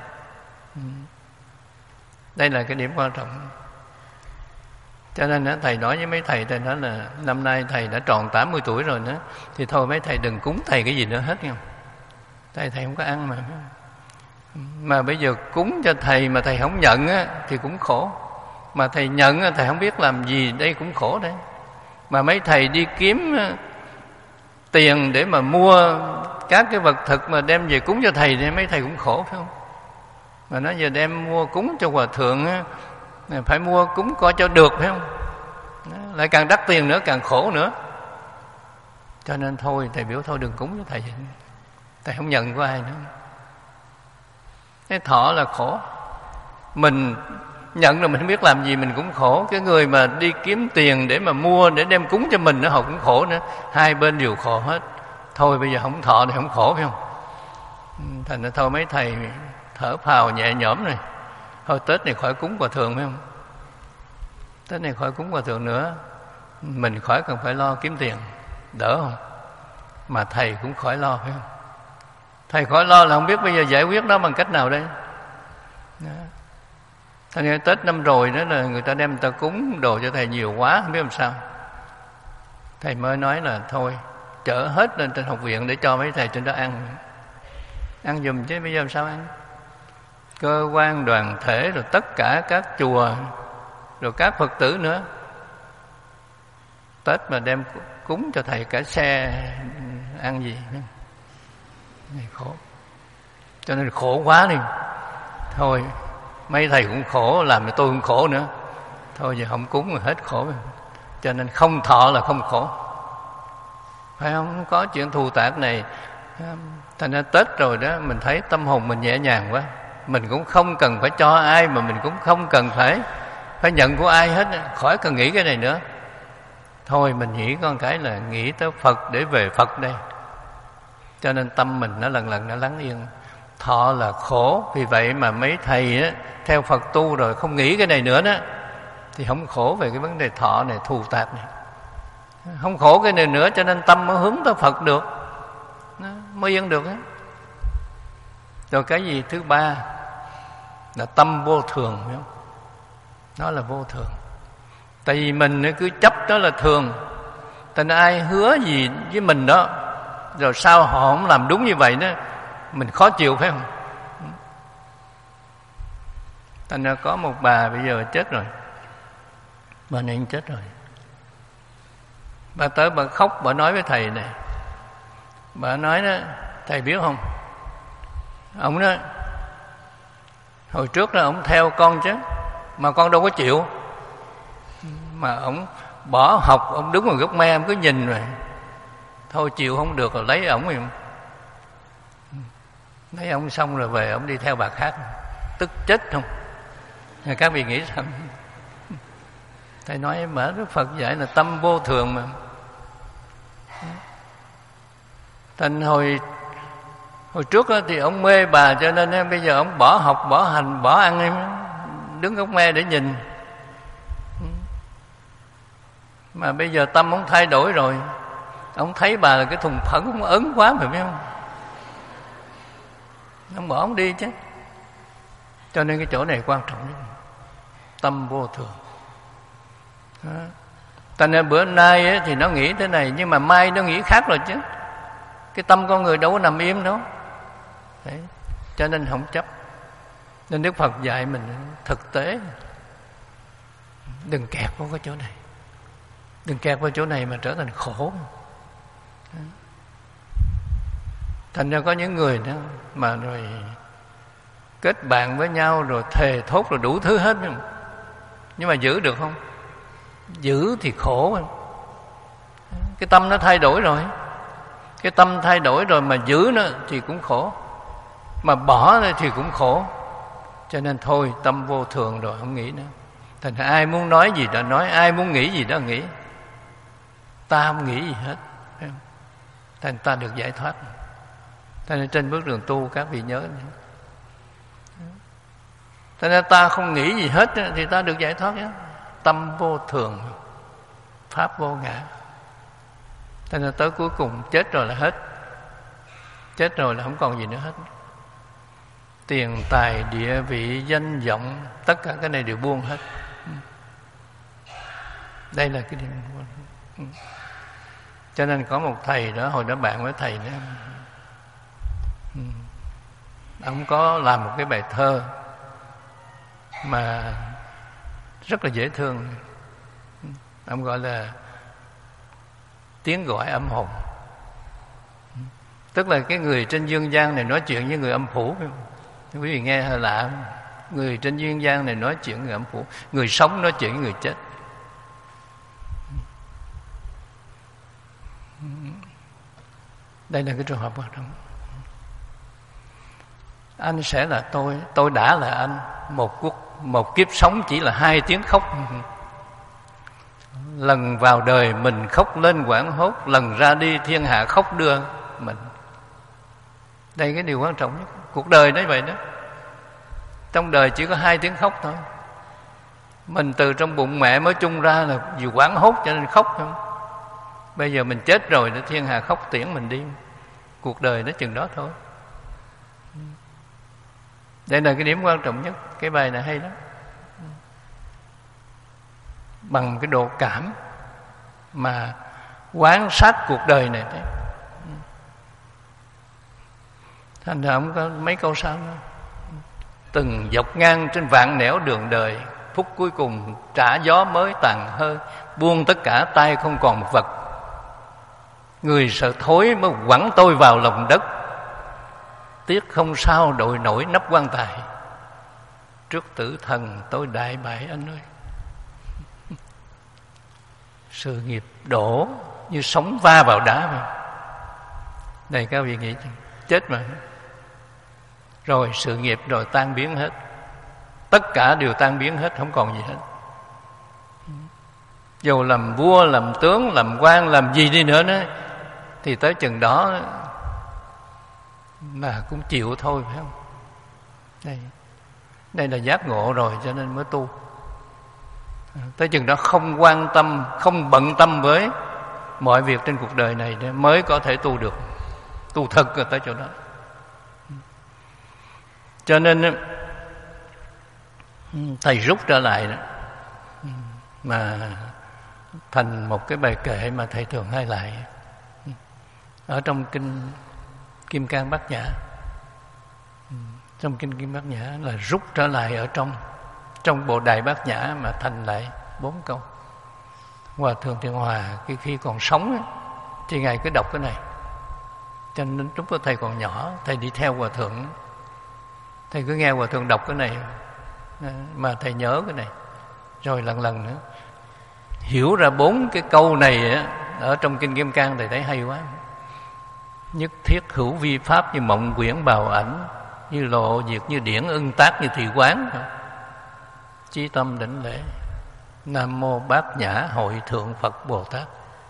Đây là cái điểm quan trọng. Cho nên thầy nói với mấy thầy, thầy nói là năm nay thầy đã tròn tám mươi tuổi rồi nữa, thì thôi mấy thầy đừng cúng thầy cái gì nữa hết nha. Thầy thầy không có ăn mà. Mà bây giờ cúng cho thầy mà thầy không nhận á, thì cũng khổ. Mà thầy nhận á, thầy không biết làm gì, đây cũng khổ đấy. Mà mấy thầy đi kiếm tiền để mà mua các cái vật thực mà đem về cúng cho thầy thì mấy thầy cũng khổ phải không? Mà nói giờ đem mua cúng cho hòa thượng á, phải mua cúng coi cho được phải không? Lại càng đắt tiền nữa, càng khổ nữa. Cho nên thôi, thầy biểu thôi đừng cúng cho thầy. Thầy không nhận của ai nữa. Cái thọ là khổ. Mình nhận rồi mình không biết làm gì, mình cũng khổ. Cái người mà đi kiếm tiền để mà mua, để đem cúng cho mình, nó họ cũng khổ nữa. Hai bên đều khổ hết. Thôi bây giờ không thọ thì không khổ phải không? Thành ra thôi mấy thầy thở phào nhẹ nhõm này. Thôi Tết này khỏi cúng hòa thượng phải không? Tết này khỏi cúng hòa thượng nữa. Mình khỏi cần phải lo kiếm tiền, đỡ không? Mà thầy cũng khỏi lo phải không? Thầy khỏi lo là không biết bây giờ giải quyết nó bằng cách nào đây. Đó. Thành ra Tết năm rồi đó là người ta đem người ta cúng đồ cho thầy nhiều quá, không biết làm sao. Thầy mới nói là thôi chở hết lên trên học viện để cho mấy thầy trên đó ăn. Ăn giùm chứ bây giờ làm sao ăn? Cơ quan đoàn thể rồi tất cả các chùa rồi các Phật tử nữa, Tết mà đem cúng cho thầy cả xe ăn gì này khổ. Cho nên khổ quá đi. Thôi mấy thầy cũng khổ, làm cho tôi cũng khổ nữa. Thôi giờ không cúng là hết khổ. Cho nên không thọ là không khổ, phải không? Không có chuyện thù tạc này. Thành ra Tết rồi đó, mình thấy tâm hồn mình nhẹ nhàng quá. Mình cũng không cần phải cho ai, mà mình cũng không cần phải phải nhận của ai hết. Khỏi cần nghĩ cái này nữa. Thôi mình nghĩ con cái là nghĩ tới Phật để về Phật đây. Cho nên tâm mình nó lần lần nó lắng yên. Thọ là khổ. Vì vậy mà mấy thầy á, theo Phật tu rồi không nghĩ cái này nữa đó, thì không khổ về cái vấn đề thọ này, thù tạp này. Không khổ cái này nữa, cho nên tâm mới hướng tới Phật được, nó mới yên được á. Rồi cái gì thứ ba là tâm vô thường, phải không? Nó là vô thường. Tại vì mình cứ chấp đó là thường. Thành ai hứa gì với mình đó, rồi sao họ không làm đúng như vậy đó, mình khó chịu phải không? Thành ra có một bà bây giờ chết rồi, bà này chết rồi. Bà tới bà khóc, bà nói với thầy này. Bà nói đó, thầy biết không, ông đó hồi trước đó ông theo con chứ, mà con đâu có chịu. Mà ông bỏ học, ông đứng ngoài gốc me, ông cứ nhìn rồi thôi chịu không được rồi lấy ổng rồi. Lấy ông xong rồi về ông đi theo bà khác, tức chết không? Các vị nghĩ sao? Thầy nói mở Đức Phật dạy là tâm vô thường mà. Thành hồi hồi trước thì ông mê bà, cho nên bây giờ ông bỏ học, bỏ hành, bỏ ăn, đứng gốc me để nhìn. Mà bây giờ tâm ông thay đổi rồi, ông thấy bà là cái thùng phẫn, ông ớn quá phải biết không? Ông bỏ ông đi chứ. Cho nên cái chỗ này quan trọng nhất, tâm vô thường. Đó. Thành ra bữa nay ấy, thì nó nghĩ thế này, nhưng mà mai nó nghĩ khác rồi chứ. Cái tâm con người đâu có nằm im đâu. Đấy. Cho nên không chấp. Nên Đức Phật dạy mình thực tế, đừng kẹt vào cái chỗ này, đừng kẹt vào chỗ này mà trở thành khổ. Thành ra có những người đó mà rồi kết bạn với nhau rồi thề thốt rồi đủ thứ hết, nhưng mà giữ được không? Giữ thì khổ. Cái tâm nó thay đổi rồi, cái tâm thay đổi rồi mà giữ nó thì cũng khổ, mà bỏ thì cũng khổ. Cho nên thôi, tâm vô thường rồi không nghĩ nữa. Thành ra ai muốn nói gì đó nói, ai muốn nghĩ gì đó nghĩ. Ta không nghĩ gì hết, phải không? Thành ta được giải thoát. Thành ra trên bước đường tu các vị nhớ nữa. Thành ra ta không nghĩ gì hết thì ta được giải thoát nhé. Tâm vô thường, pháp vô ngã. Thành ra tới cuối cùng chết rồi là hết. Chết rồi là không còn gì nữa hết. Tiền tài địa vị danh vọng, tất cả cái này đều buông hết. Đây là cái điểm. Cho nên có một thầy đó, hồi đó bạn với thầy đó, ông có làm một cái bài thơ mà rất là dễ thương. Ông gọi là tiếng gọi âm hồn. Tức là cái người trên dương gian này nói chuyện với người âm phủ. Quý vị nghe hơi lạ không? Người trên dương gian này nói chuyện với người âm phủ, người sống nói chuyện với người chết. Đây là cái trường hợp quan trọng. Anh sẽ là tôi, tôi đã là anh. Một cuộc, một kiếp sống chỉ là hai tiếng khóc. Lần vào đời mình khóc lên hoảng hốt, lần ra đi thiên hạ khóc đưa mình. Đây cái điều quan trọng nhất. Cuộc đời nó vậy đó. Trong đời chỉ có hai tiếng khóc thôi. Mình từ trong bụng mẹ mới chung ra là vì hoảng hốt cho nên khóc không. Bây giờ mình chết rồi để thiên hạ khóc tiễn mình đi. Cuộc đời nó chừng đó thôi. Đây là cái điểm quan trọng nhất. Cái bài này hay lắm. Bằng cái độ cảm mà quan sát cuộc đời này đấy. Thành ra ông có mấy câu sau nữa. Từng dọc ngang trên vạn nẻo đường đời, phút cuối cùng trả gió mới tàn hơi, buông tất cả tay không còn một vật. Người sợ thối mới quẳng tôi vào lòng đất, tiếc không sao đội nổi nắp quan tài. Trước tử thần tôi đại bại anh ơi. Sự nghiệp đổ như sóng va vào đá vậy. Này các vị nghĩ chết mà. Rồi sự nghiệp rồi tan biến hết. Tất cả đều tan biến hết, không còn gì hết. Dù làm vua, làm tướng, làm quan, làm gì đi nữa đó, thì tới chừng đó mà cũng chịu thôi, phải không? Đây, đây là giác ngộ rồi cho nên mới tu. Tới chừng đó không quan tâm, không bận tâm với mọi việc trên cuộc đời này mới có thể tu được. Tu thật rồi tới chỗ đó. Cho nên thầy rút trở lại đó, mà thành một cái bài kệ mà thầy thường hay lại ở trong kinh Kim Cang Bát Nhã. Trong kinh Kim Bát Nhã là rút trở lại ở trong trong bộ Đại Bát Nhã mà thành lại bốn câu. Hòa thượng Thiện Hòa khi, khi còn sống ấy, thì ngài cứ đọc cái này. Cho nên lúc đó thầy còn nhỏ, thầy đi theo hòa thượng, thầy cứ nghe hòa thượng đọc cái này mà thầy nhớ cái này, rồi lần lần nữa hiểu ra bốn cái câu này á, ở trong kinh Kim Cang thầy thấy hay quá. Nhất thiết hữu vi pháp như mộng quyển bào ảnh, như lộ diệt như điển ưng tác như thị quán. Chí tâm đảnh lễ Nam mô Bát Nhã Hội Thượng Phật Bồ Tát.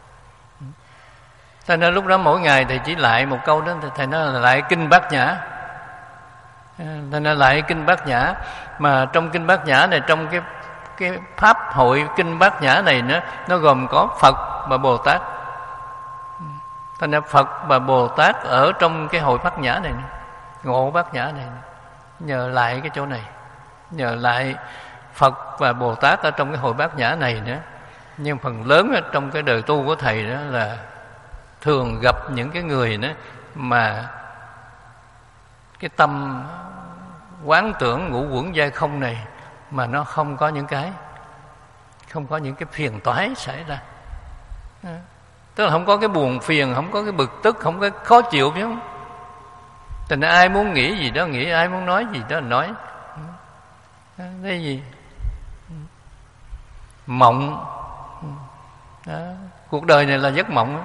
Thành ra lúc đó mỗi ngày thầy chỉ lại một câu đó, thầy nói là lại kinh Bát Nhã. Thành ra lại kinh Bát Nhã. Mà trong kinh Bát Nhã này, trong cái cái pháp hội kinh Bát Nhã này nữa, nó gồm có Phật và Bồ Tát. Thành ra Phật và Bồ Tát ở trong cái hội Bát Nhã này, ngộ Bát Nhã này, nhờ lại cái chỗ này, nhờ lại Phật và Bồ Tát ở trong cái hội Bát Nhã này nữa. Nhưng phần lớn ở trong cái đời tu của thầy đó là thường gặp những cái người đó mà cái tâm quán tưởng ngũ quẩn giai không này mà nó không có những cái không có những cái phiền toái xảy ra. Tức là không có cái buồn phiền, không có cái bực tức, không có khó chịu, phải không? Thành ra ai muốn nghĩ gì đó nghĩ, ai muốn nói gì đó nói. Đây gì? Mộng đó. Cuộc đời này là giấc mộng đó.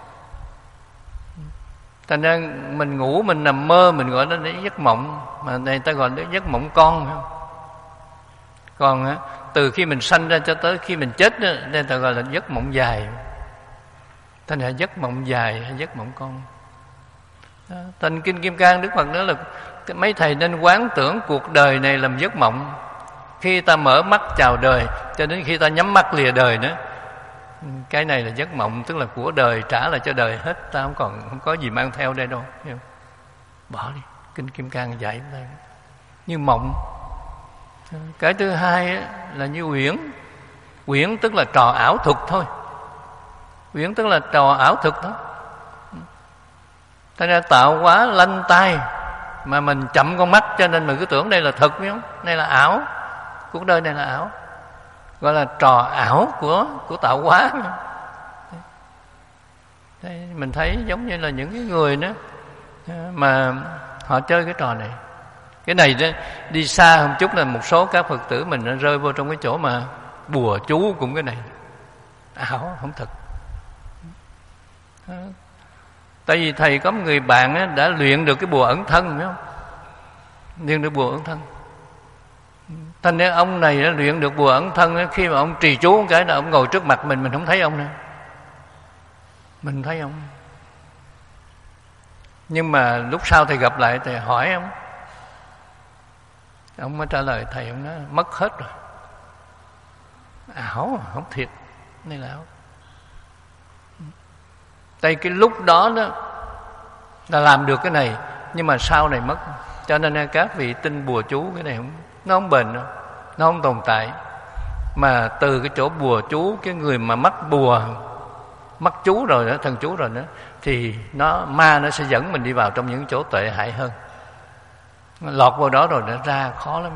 Thành ra mình ngủ, mình nằm mơ, mình gọi nó là giấc mộng. Mà này ta gọi là giấc mộng con, phải không? Còn từ khi mình sanh ra cho tới khi mình chết đó, đây ta gọi là giấc mộng dài. Thành ra giấc mộng dài hay giấc mộng con. Đó. Thành kinh Kim Cang Đức Phật nói là mấy thầy nên quán tưởng cuộc đời này làm giấc mộng. Khi ta mở mắt chào đời cho đến khi ta nhắm mắt lìa đời nữa, cái này là giấc mộng, tức là của đời trả lại cho đời hết, ta không còn không có gì mang theo đây đâu, hiểu không? Bỏ đi. Kinh Kim Cang dạy đây như mộng. Cái thứ hai là như uyển. Uyển tức là trò ảo thuật thôi. Uyển tức là trò ảo thuật đó. Thành ra tạo hóa lanh tai mà mình chậm con mắt cho nên mình cứ tưởng đây là thật, phải không? Đây là ảo. Cuộc đời này là ảo, gọi là trò ảo của của tạo hóa. Đây, mình thấy giống như là những cái người đó mà họ chơi cái trò này. Cái này đó, đi xa hơn chút là một số các Phật tử mình nó rơi vô trong cái chỗ mà bùa chú cũng cái này. Ảo, không thật. Tại vì thầy có một người bạn á, đã luyện được cái bùa ẩn thân, phải không? Luyện được bùa ẩn thân. Thành ra ông này đã luyện được bùa ẩn thân á, khi mà ông trì chú một cái là ông ngồi trước mặt mình, mình không thấy ông nữa. Mình thấy ông. Nhưng mà lúc sau thầy gặp lại thầy hỏi ông, ông mới trả lời thầy, ông nói mất hết rồi. Ảo, không thiệt. Này là ảo. Tại cái lúc đó đó là làm được cái này, nhưng mà sau này mất. Cho nên các vị tin bùa chú cái này không, nó không bền đâu, nó không tồn tại. Mà từ cái chỗ bùa chú, cái người mà mắc bùa, mắc chú rồi đó, thần chú rồi đó, thì nó ma nó sẽ dẫn mình đi vào trong những chỗ tệ hại hơn. Lọt vào đó rồi nó ra khó lắm.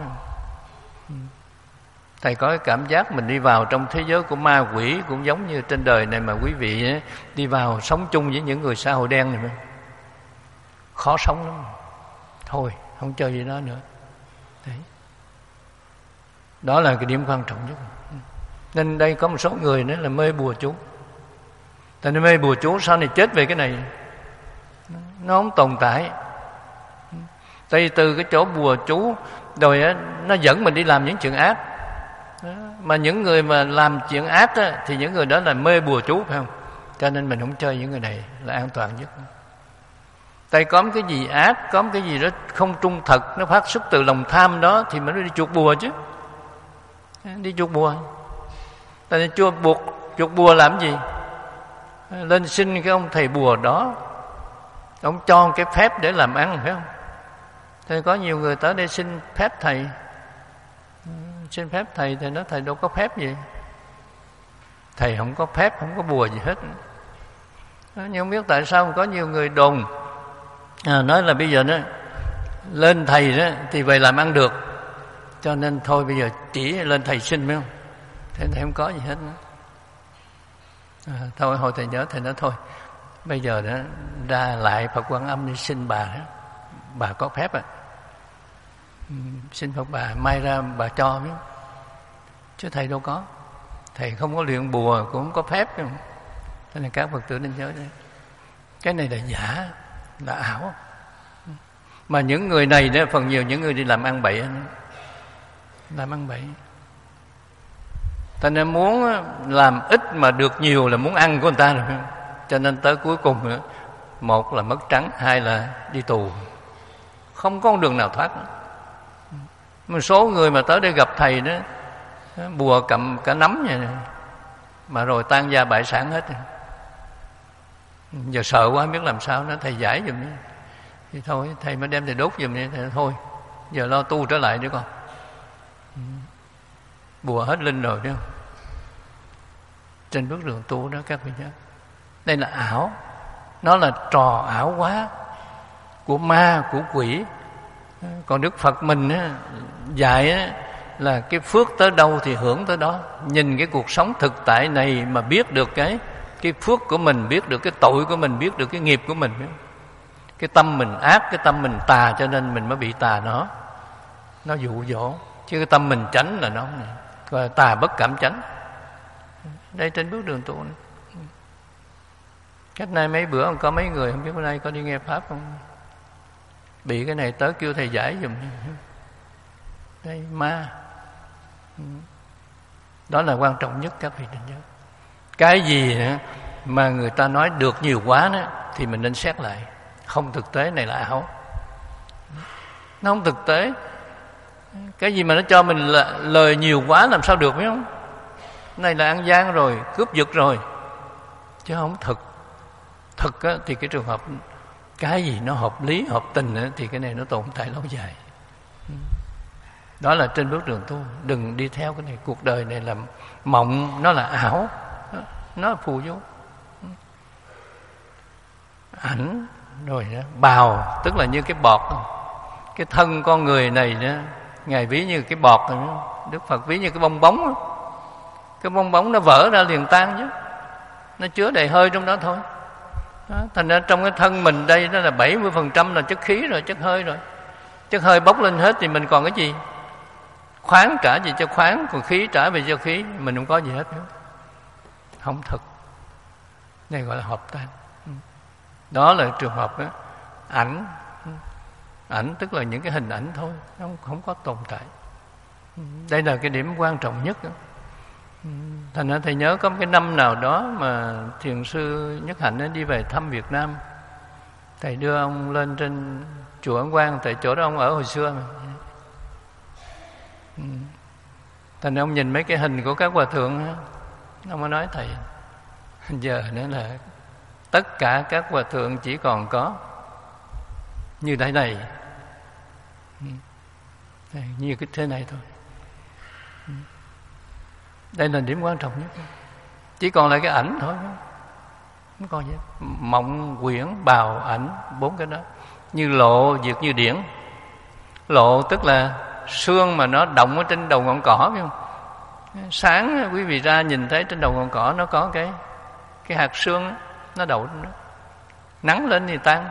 Thầy có cái cảm giác mình đi vào trong thế giới của ma quỷ, cũng giống như trên đời này mà quý vị ấy, đi vào sống chung với những người xã hội đen này, khó sống lắm. Thôi không chơi gì đó nữa. Đấy. Đó là cái điểm quan trọng nhất. Nên đây có một số người nữa là mê bùa chú. Tại nên mê bùa chú sau này chết về cái này, nó không tồn tại. Tại vì từ cái chỗ bùa chú rồi á, nó dẫn mình đi làm những chuyện ác. Đó. Mà những người mà làm chuyện ác á, thì những người đó là mê bùa chú, phải không? Cho nên mình không chơi những người này là an toàn nhất. Tại có một cái gì ác, có một cái gì đó không trung thực, nó phát xuất từ lòng tham đó, thì mình đi chuộc bùa chứ. Đi chuộc bùa. Tại nên chuộc buộc chuộc bùa làm gì? Lên xin cái ông thầy bùa đó, ông cho cái phép để làm ăn, phải không? Thì có nhiều người tới đây xin phép thầy, xin phép thầy, thì nói thầy đâu có phép gì. Thầy không có phép, không có bùa gì hết. Nhưng không biết tại sao có nhiều người đồn à, nói là bây giờ đó lên thầy đó thì về làm ăn được, cho nên thôi bây giờ chỉ lên thầy xin, phải không? Thế thầy không có gì hết nữa. À, thôi hồi thầy nhớ thầy nói thôi bây giờ đó ra lại Phật Quan Âm đi xin bà đó, bà có phép à, xin Phật bà may ra bà cho, biết không? Chứ thầy đâu có, thầy không có luyện bùa, cũng không có phép, phải không? Thế nên các Phật tử nên nhớ đấy, cái này là giả, là ảo. Mà những người này đó, phần nhiều những người đi làm ăn bậy, làm ăn bậy. Ta nên muốn làm ít mà được nhiều là muốn ăn của người ta rồi. Cho nên tới cuối cùng nữa, một là mất trắng, hai là đi tù. Không có con đường nào thoát nữa. Một số người mà tới đây gặp thầy đó, bùa cầm cả nắm vậy này, mà rồi tan gia bại sản hết. Giờ sợ quá không biết làm sao, nó thầy giải giùm đi. Thì thôi thầy mới đem thầy đốt giùm đi. Thầy thôi giờ lo tu trở lại nữa con. Bùa hết linh rồi, đúng không? Trên bước đường tu đó các vị nhớ, đây là ảo, nó là trò ảo quá của ma, của quỷ. Còn Đức Phật mình á, dạy á, là cái phước tới đâu thì hưởng tới đó. Nhìn cái cuộc sống thực tại này mà biết được cái cái phước của mình, biết được cái tội của mình, biết được cái nghiệp của mình. Cái tâm mình ác, cái tâm mình tà, cho nên mình mới bị tà nó nó dụ dỗ. Chứ cái tâm mình chánh là nó này, gọi là tà bất cảm chánh. Đây trên bước đường tu này. Cách nay mấy bữa có mấy người, không biết bữa nay có đi nghe pháp không, bị cái này tới kêu thầy giải giùm. Đây ma. Đó là quan trọng nhất các vị nên nhớ. Cái gì nữa mà người ta nói được nhiều quá đó, thì mình nên xét lại. Không thực tế, này là ảo, nó không thực tế. Cái gì mà nó cho mình là lời nhiều quá làm sao được, biết không? Này là ăn gian rồi, cướp giật rồi, chứ không thực. Thực á, thì cái trường hợp cái gì nó hợp lý, hợp tình á, thì cái này nó tồn tại lâu dài. Đó là trên bước đường tu. Đừng đi theo cái này. Cuộc đời này là mộng, nó là ảo, nó là phù du. Ảnh rồi đó, bào, tức là như cái bọt. Cái thân con người này đó, Ngài ví như cái bọt này, Đức Phật ví như cái bong bóng đó. Cái bong bóng nó vỡ ra liền tan chứ, nó chứa đầy hơi trong đó thôi. Đó, thành ra trong cái thân mình đây đó là bảy mươi phần trăm là chất khí rồi, chất hơi rồi. Chất hơi bốc lên hết thì mình còn cái gì? Khoáng trả về cho khoáng, còn khí trả về cho khí, mình không có gì hết nữa. Không thực. Đây gọi là hợp tan. Đó là trường hợp đó, ảnh. Ảnh tức là những cái hình ảnh thôi, không, không có tồn tại. Đây là cái điểm quan trọng nhất đó. Thành ra thầy nhớ có một cái năm nào đó mà thiền sư Nhất Hạnh đi về thăm Việt Nam. Thầy đưa ông lên trên chùa Ấn Quang, tại chỗ đó ông ở hồi xưa mà. Thành ra ông nhìn mấy cái hình của các hòa thượng đó, ông mới nói thầy, giờ nữa là tất cả các hòa thượng chỉ còn có như thế này, như cái thế này thôi. Đây là điểm quan trọng nhất. Chỉ còn lại cái ảnh thôi, không còn gì. Mộng, quyển, bào, ảnh, bốn cái đó. Như lộ, diệt như điển. Lộ tức là sương mà nó động ở trên đầu ngọn cỏ, phải không? Sáng quý vị ra nhìn thấy trên đầu ngọn cỏ nó có cái cái hạt sương đó, nó đậu đó. Nắng lên thì tan.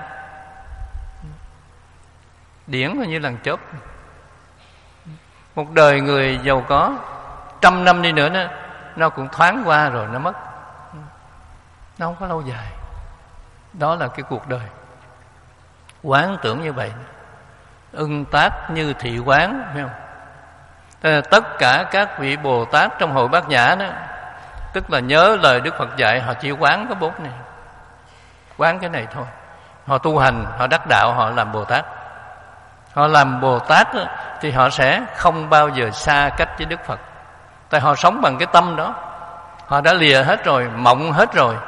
Điển là như làn chớp. Một đời người giàu có trăm năm đi nữa nó, nó cũng thoáng qua rồi nó mất. Nó không có lâu dài. Đó là cái cuộc đời. Quán tưởng như vậy. Ưng tác như thị quán, phải không? Thế là tất cả các vị Bồ Tát trong hội Bát Nhã đó, tức là nhớ lời Đức Phật dạy, họ chỉ quán cái bốn này. Quán cái này thôi. Họ tu hành, họ đắc đạo, họ làm Bồ Tát. Họ làm Bồ Tát đó, thì họ sẽ không bao giờ xa cách với Đức Phật. Tại họ sống bằng cái tâm đó. Họ đã lìa hết rồi, mộng hết rồi.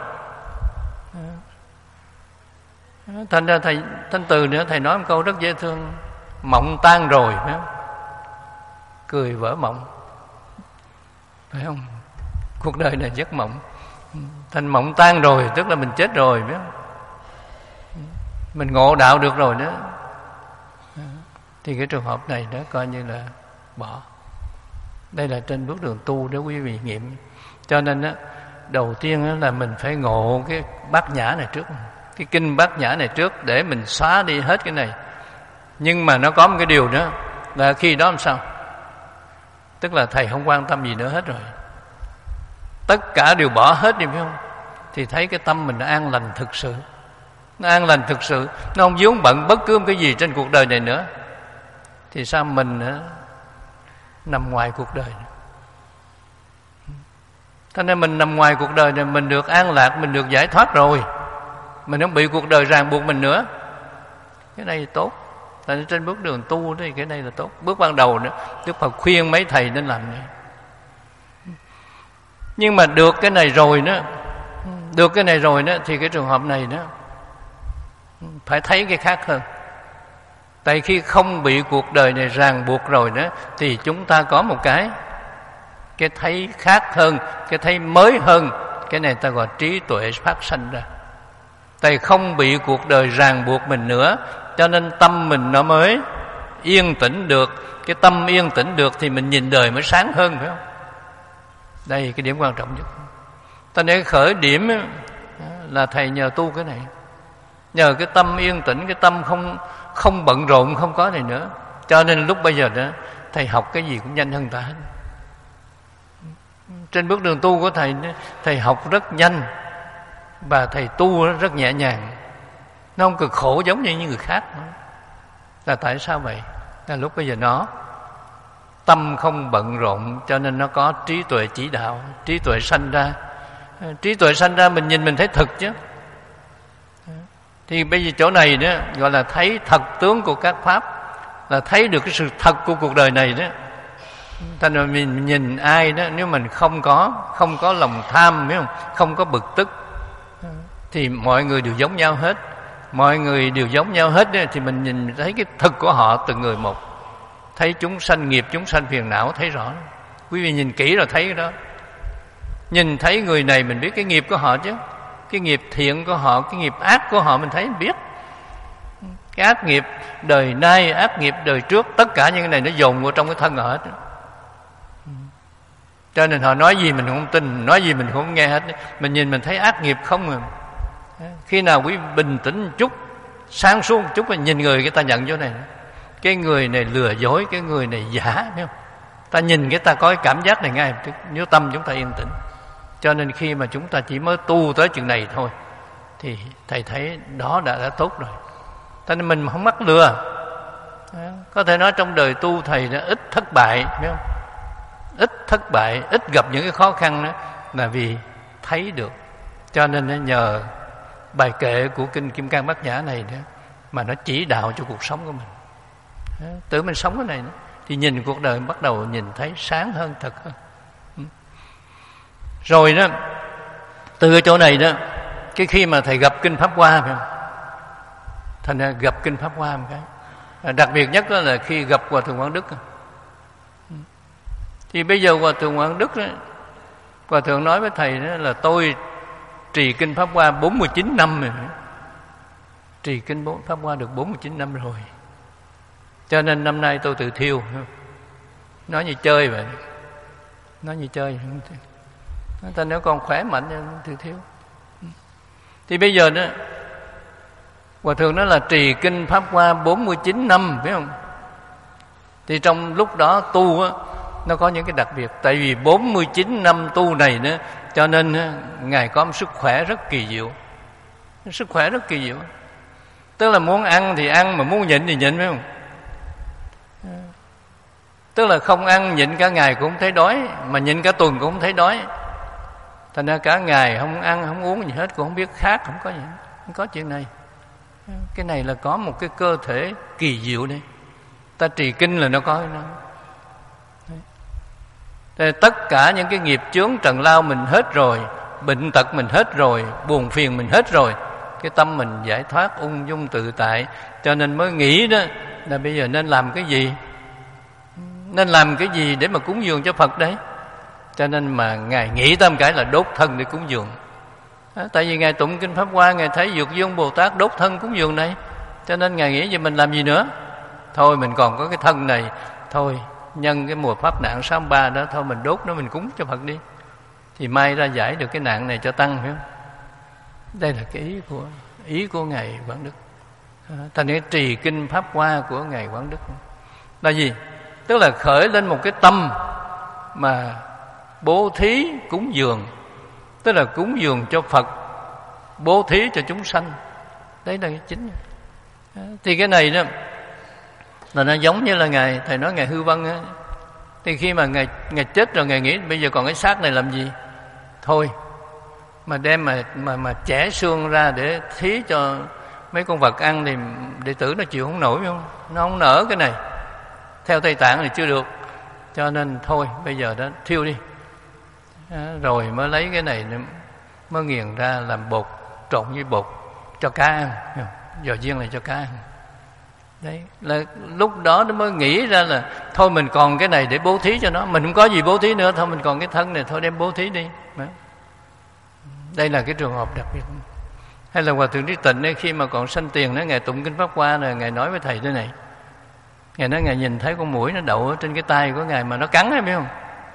Thành ra thầy Thanh Từ nữa, thầy nói một câu rất dễ thương. Mộng tan rồi, phải không? Cười vỡ mộng, phải không? Cuộc đời này giấc mộng. Thành mộng tan rồi, tức là mình chết rồi, phải không? Mình ngộ đạo được rồi đó. Thì cái trường hợp này đó coi như là bỏ. Đây là trên bước đường tu để quý vị nghiệm. Cho nên đó, đầu tiên đó là mình phải ngộ cái Bát Nhã này trước, cái kinh Bát Nhã này trước, để mình xóa đi hết cái này. Nhưng mà nó có một cái điều nữa là khi đó làm sao? Tức là thầy không quan tâm gì nữa hết rồi, tất cả đều bỏ hết đi, phải không? Thì thấy cái tâm mình nó an lành thực sự. Nó an lành thực sự, nó không vướng bận bất cứ một cái gì trên cuộc đời này nữa. Thì sao mình nữa, nằm ngoài cuộc đời này. Cho nên mình nằm ngoài cuộc đời này, mình được an lạc, mình được giải thoát rồi. Mình không bị cuộc đời ràng buộc mình nữa. Cái này tốt. Tại trên bước đường tu thì cái này là tốt. Bước ban đầu nữa, Đức Phật khuyên mấy thầy nên làm này. Nhưng mà được cái này rồi nữa, được cái này rồi nữa, thì cái trường hợp này nữa phải thấy cái khác hơn. Tại khi không bị cuộc đời này ràng buộc rồi nữa, thì chúng ta có một cái cái thấy khác hơn, cái thấy mới hơn. Cái này ta gọi trí tuệ phát sanh ra. Tại không bị cuộc đời ràng buộc mình nữa, cho nên tâm mình nó mới yên tĩnh được. Cái tâm yên tĩnh được thì mình nhìn đời mới sáng hơn, phải không? Đây cái điểm quan trọng nhất. Ta để khởi điểm là thầy nhờ tu cái này, nhờ cái tâm yên tĩnh, cái tâm không không bận rộn, không có này nữa. Cho nên lúc bây giờ đó thầy học cái gì cũng nhanh hơn ta hết. Trên bước đường tu của thầy, thầy học rất nhanh và thầy tu rất nhẹ nhàng. Nó không cực khổ giống như những người khác. Là tại sao vậy? Là lúc bây giờ nó tâm không bận rộn, cho nên nó có trí tuệ chỉ đạo. Trí tuệ sanh ra. Trí tuệ sanh ra mình nhìn mình thấy thực chứ. Thì bây giờ chỗ này đó gọi là thấy thật tướng của các pháp, là thấy được cái sự thật của cuộc đời này đó. Thành ra mình nhìn ai đó, nếu mình không có không có lòng tham, biết không? Không có bực tức, thì mọi người đều giống nhau hết. Mọi người đều giống nhau hết đó, thì mình nhìn thấy cái thực của họ từng người một. Thấy chúng sanh nghiệp, chúng sanh phiền não, thấy rõ. Quý vị nhìn kỹ rồi thấy cái đó. Nhìn thấy người này mình biết cái nghiệp của họ chứ. Cái nghiệp thiện của họ, cái nghiệp ác của họ mình thấy mình biết. Cái ác nghiệp đời nay, ác nghiệp đời trước, tất cả những cái này nó dồn vào trong cái thân họ hết. Cho nên họ nói gì mình không tin, nói gì mình không nghe hết. Mình nhìn mình thấy ác nghiệp không à. Khi nào quý bình tĩnh một chút, sáng suốt một chút, và nhìn người cái ta nhận chỗ này, cái người này lừa dối, cái người này giả, phải không? Ta nhìn cái ta có cái cảm giác này ngay, nếu tâm chúng ta yên tĩnh. Cho nên khi mà chúng ta chỉ mới tu tới chừng này thôi, thì thầy thấy đó đã, đã tốt rồi. Cho nên mình không mắc lừa. Có thể nói trong đời tu thầy đã ít thất bại, phải không? Ít thất bại, ít gặp những cái khó khăn đó, là vì thấy được. Cho nên nhờ bài kệ của Kinh Kim Cang Bát Nhã này đó, mà nó chỉ đạo cho cuộc sống của mình. Tự mình sống cái này đó, thì nhìn cuộc đời bắt đầu nhìn thấy sáng hơn, thật hơn. Rồi đó, từ cái chỗ này đó, cái khi mà thầy gặp Kinh Pháp Hoa, phải không? Thành gặp Kinh Pháp Hoa một cái, đặc biệt nhất đó là khi gặp Hòa Thượng Quảng Đức. Thì bây giờ Hòa Thượng Quảng Đức đó, Hòa Thượng nói với thầy đó là tôi trì Kinh Pháp Hoa bốn mươi chín năm rồi. Trì Kinh Pháp Hoa được bốn mươi chín năm rồi. Cho nên năm nay tôi tự thiêu. Nói như chơi vậy. Nói như chơi. Nói ta nếu còn khỏe mạnh tự thiêu. Thì bây giờ đó, Hòa Thượng nói là trì Kinh Pháp Hoa bốn mươi chín năm, phải không? Thì trong lúc đó tu á, nó có những cái đặc biệt. Tại vì bốn mươi chín năm tu này nữa, cho nên Ngài có một sức khỏe rất kỳ diệu. Sức khỏe rất kỳ diệu. Tức là muốn ăn thì ăn, mà muốn nhịn thì nhịn, phải không? Tức là không ăn nhịn cả ngày cũng không thấy đói, mà nhịn cả tuần cũng không thấy đói. Thành ra cả ngày không ăn không uống gì hết, cũng không biết khát, không có gì, không có chuyện này. Cái này là có một cái cơ thể kỳ diệu đây. Ta trì kinh là nó có cái đó. Tất cả những cái nghiệp chướng trần lao mình hết rồi, bệnh tật mình hết rồi, buồn phiền mình hết rồi, cái tâm mình giải thoát ung dung tự tại. Cho nên mới nghĩ đó là bây giờ nên làm cái gì, nên làm cái gì để mà cúng dường cho Phật đấy. Cho nên mà Ngài nghĩ tâm cái là đốt thân để cúng dường. À, tại vì Ngài tụng Kinh Pháp Hoa, Ngài thấy Dược Dương Bồ Tát đốt thân cúng dường này, cho nên Ngài nghĩ vậy mình làm gì nữa. Thôi mình còn có cái thân này, thôi nhân cái mùa pháp nạn sáu ba đó, thôi mình đốt nó, mình cúng cho Phật đi, thì may ra giải được cái nạn này cho tăng, phải không? Đây là cái ý của ý của Ngài Quảng Đức. À, thành cái trì Kinh Pháp Hoa của Ngài Quảng Đức là gì? Tức là khởi lên một cái tâm mà bố thí cúng dường, tức là cúng dường cho Phật, bố thí cho chúng sanh. Đấy là cái chính. À, thì cái này đó là nó giống như là Ngài, thầy nói Ngài Hư Vân á, thì khi mà Ngài, Ngài chết rồi, Ngài nghĩ bây giờ còn cái xác này làm gì? Thôi mà đem mà mà mà chẻ xương ra để thí cho mấy con vật ăn thì đệ tử nó chịu không nổi, không? Nó không nở cái này. Theo Tây Tạng thì chưa được, cho nên thôi bây giờ đó thiêu đi. À, rồi mới lấy cái này mới nghiền ra làm bột, trộn với bột cho cá ăn, giò chiên này cho cá ăn. Đấy là lúc đó nó mới nghĩ ra là thôi mình còn cái này để bố thí cho nó, mình không có gì bố thí nữa, thôi mình còn cái thân này, thôi đem bố thí đi. Đây là cái trường hợp đặc biệt. Hay là Hòa Thượng Trí Tịnh ấy, khi mà còn sanh tiền đó, Ngài tụng Kinh Pháp Hoa rồi Ngài nói với thầy thế này. Ngài nói Ngài nhìn thấy con muỗi nó đậu ở trên cái tay của Ngài mà nó cắn, hay biết không?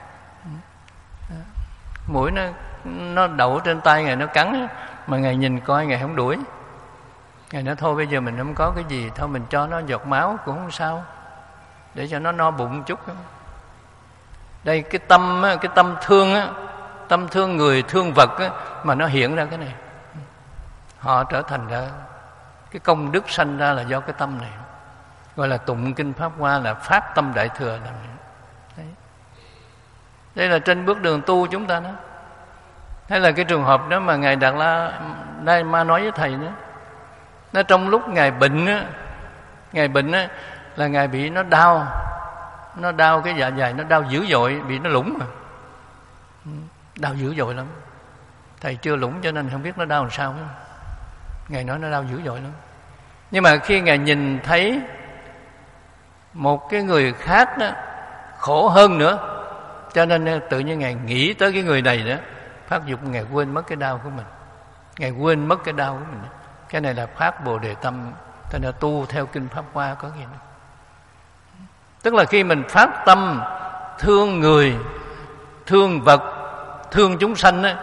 Muỗi nó nó đậu trên tay Ngài, nó cắn, mà Ngài nhìn coi Ngài không đuổi. Ngài nói thôi bây giờ mình không có cái gì, thôi mình cho nó giọt máu cũng không sao, để cho nó no bụng một chút. Đây cái tâm cái tâm thương á, tâm thương người thương vật á, mà nó hiện ra cái này, họ trở thành ra cái công đức sanh ra là do cái tâm này. Gọi là tụng Kinh Pháp Hoa là phát tâm đại thừa. Đấy. Đây là trên bước đường tu chúng ta đó. Hay là cái trường hợp đó mà Ngài Đạt La Nay Ma nói với thầy nữa. Nó trong lúc Ngài bệnh á, Ngài bệnh á là Ngài bị nó đau, nó đau cái dạ dày, nó đau dữ dội, bị nó lủng mà. Đau dữ dội lắm. Thầy chưa lủng cho nên không biết nó đau làm sao. Ngài nói nó đau dữ dội lắm. Nhưng mà khi Ngài nhìn thấy một cái người khác đó khổ hơn nữa, cho nên tự nhiên Ngài nghĩ tới cái người này đó, phát dục Ngài quên mất cái đau của mình. Ngài quên mất cái đau của mình. Cái này là phát Bồ Đề tâm. Cho nên tu theo Kinh Pháp Hoa có gì nữa. Tức là khi mình phát tâm thương người, thương vật, thương chúng sanh á,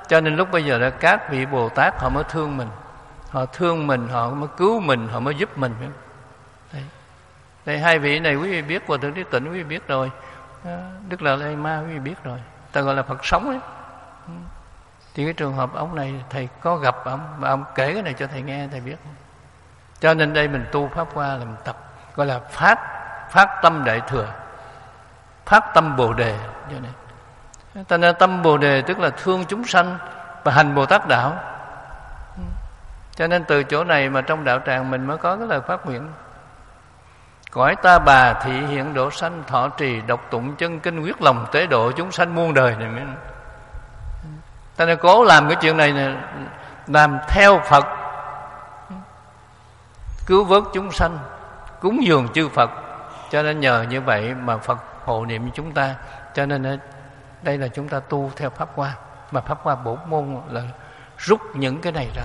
Cho nên lúc bây giờ là các vị Bồ Tát họ mới thương mình, họ thương mình, họ mới cứu mình, họ mới giúp mình. Đây, đây hai vị này quý vị biết, Hòa Thượng Trí Tịnh quý vị biết rồi, Đức Đạt Lai Ma quý vị biết rồi, ta gọi là Phật sống ấy. Thì cái trường hợp ông này thầy có gặp ông, và ông kể cái này cho thầy nghe, thầy biết. Cho nên đây mình tu pháp hoa là mình tập, gọi là phát phát tâm đại thừa, phát tâm Bồ đề. Cho nên ta nên tâm Bồ đề tức là thương chúng sanh và hành Bồ Tát đạo. Cho nên từ chỗ này mà trong đạo tràng mình mới có cái lời phát nguyện: cõi ta bà thị hiện độ sanh, thọ trì đọc tụng chân kinh, quyết lòng tế độ chúng sanh muôn đời này. Mới ta nên cố làm cái chuyện này nè, làm theo Phật, cứu vớt chúng sanh, cúng dường chư Phật. Cho nên nhờ như vậy mà Phật hộ niệm chúng ta. Cho nên đây là chúng ta tu theo pháp hoa, mà pháp hoa bổn môn là rút những cái này ra.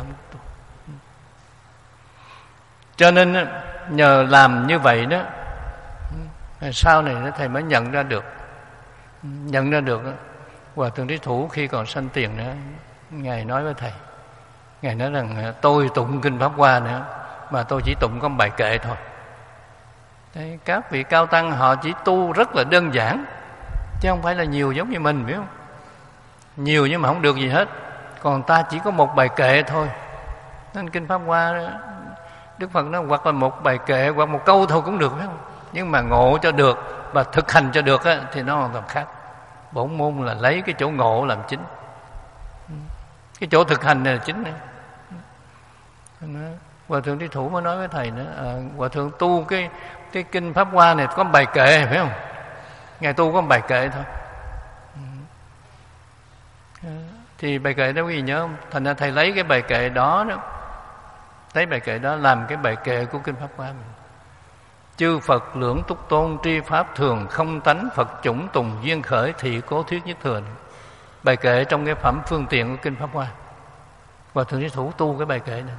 Cho nên nhờ làm như vậy đó, sau này thầy mới nhận ra được, nhận ra được. Hòa Thượng Trí Thủ khi còn sanh tiền nữa, ngài nói với thầy, ngài nói rằng tôi tụng kinh pháp hoa nữa mà tôi chỉ tụng có một bài kệ thôi. Đấy, các vị cao tăng họ chỉ tu rất là đơn giản, chứ không phải là nhiều giống như mình, biết không? Nhiều nhưng mà không được gì hết. Còn ta chỉ có một bài kệ thôi. Nên kinh pháp hoa đó, Đức Phật nói hoặc là một bài kệ hoặc một câu thôi cũng được, biết không? Nhưng mà ngộ cho được và thực hành cho được á, thì nó hoàn toàn khác. Bổn môn là lấy cái chỗ ngộ làm chính, cái chỗ thực hành này là chính này. Hòa Thượng Trí Thủ mới nói với thầy nữa, à, Hòa Thượng tu cái cái kinh pháp hoa này có một bài kệ, phải không? Ngài tu có một bài kệ thôi. Thì bài kệ đó quý vị nhớ không? Thành ra thầy lấy cái bài kệ đó đó, lấy bài kệ đó làm cái bài kệ của kinh pháp hoa mình. Chư Phật lưỡng túc tôn tri pháp thường, không tánh Phật chủng tùng duyên khởi thị cố thuyết nhất thừa. Bài kệ trong cái phẩm phương tiện của kinh pháp hoa. Và Thượng Trí Thủ tu cái bài kệ này.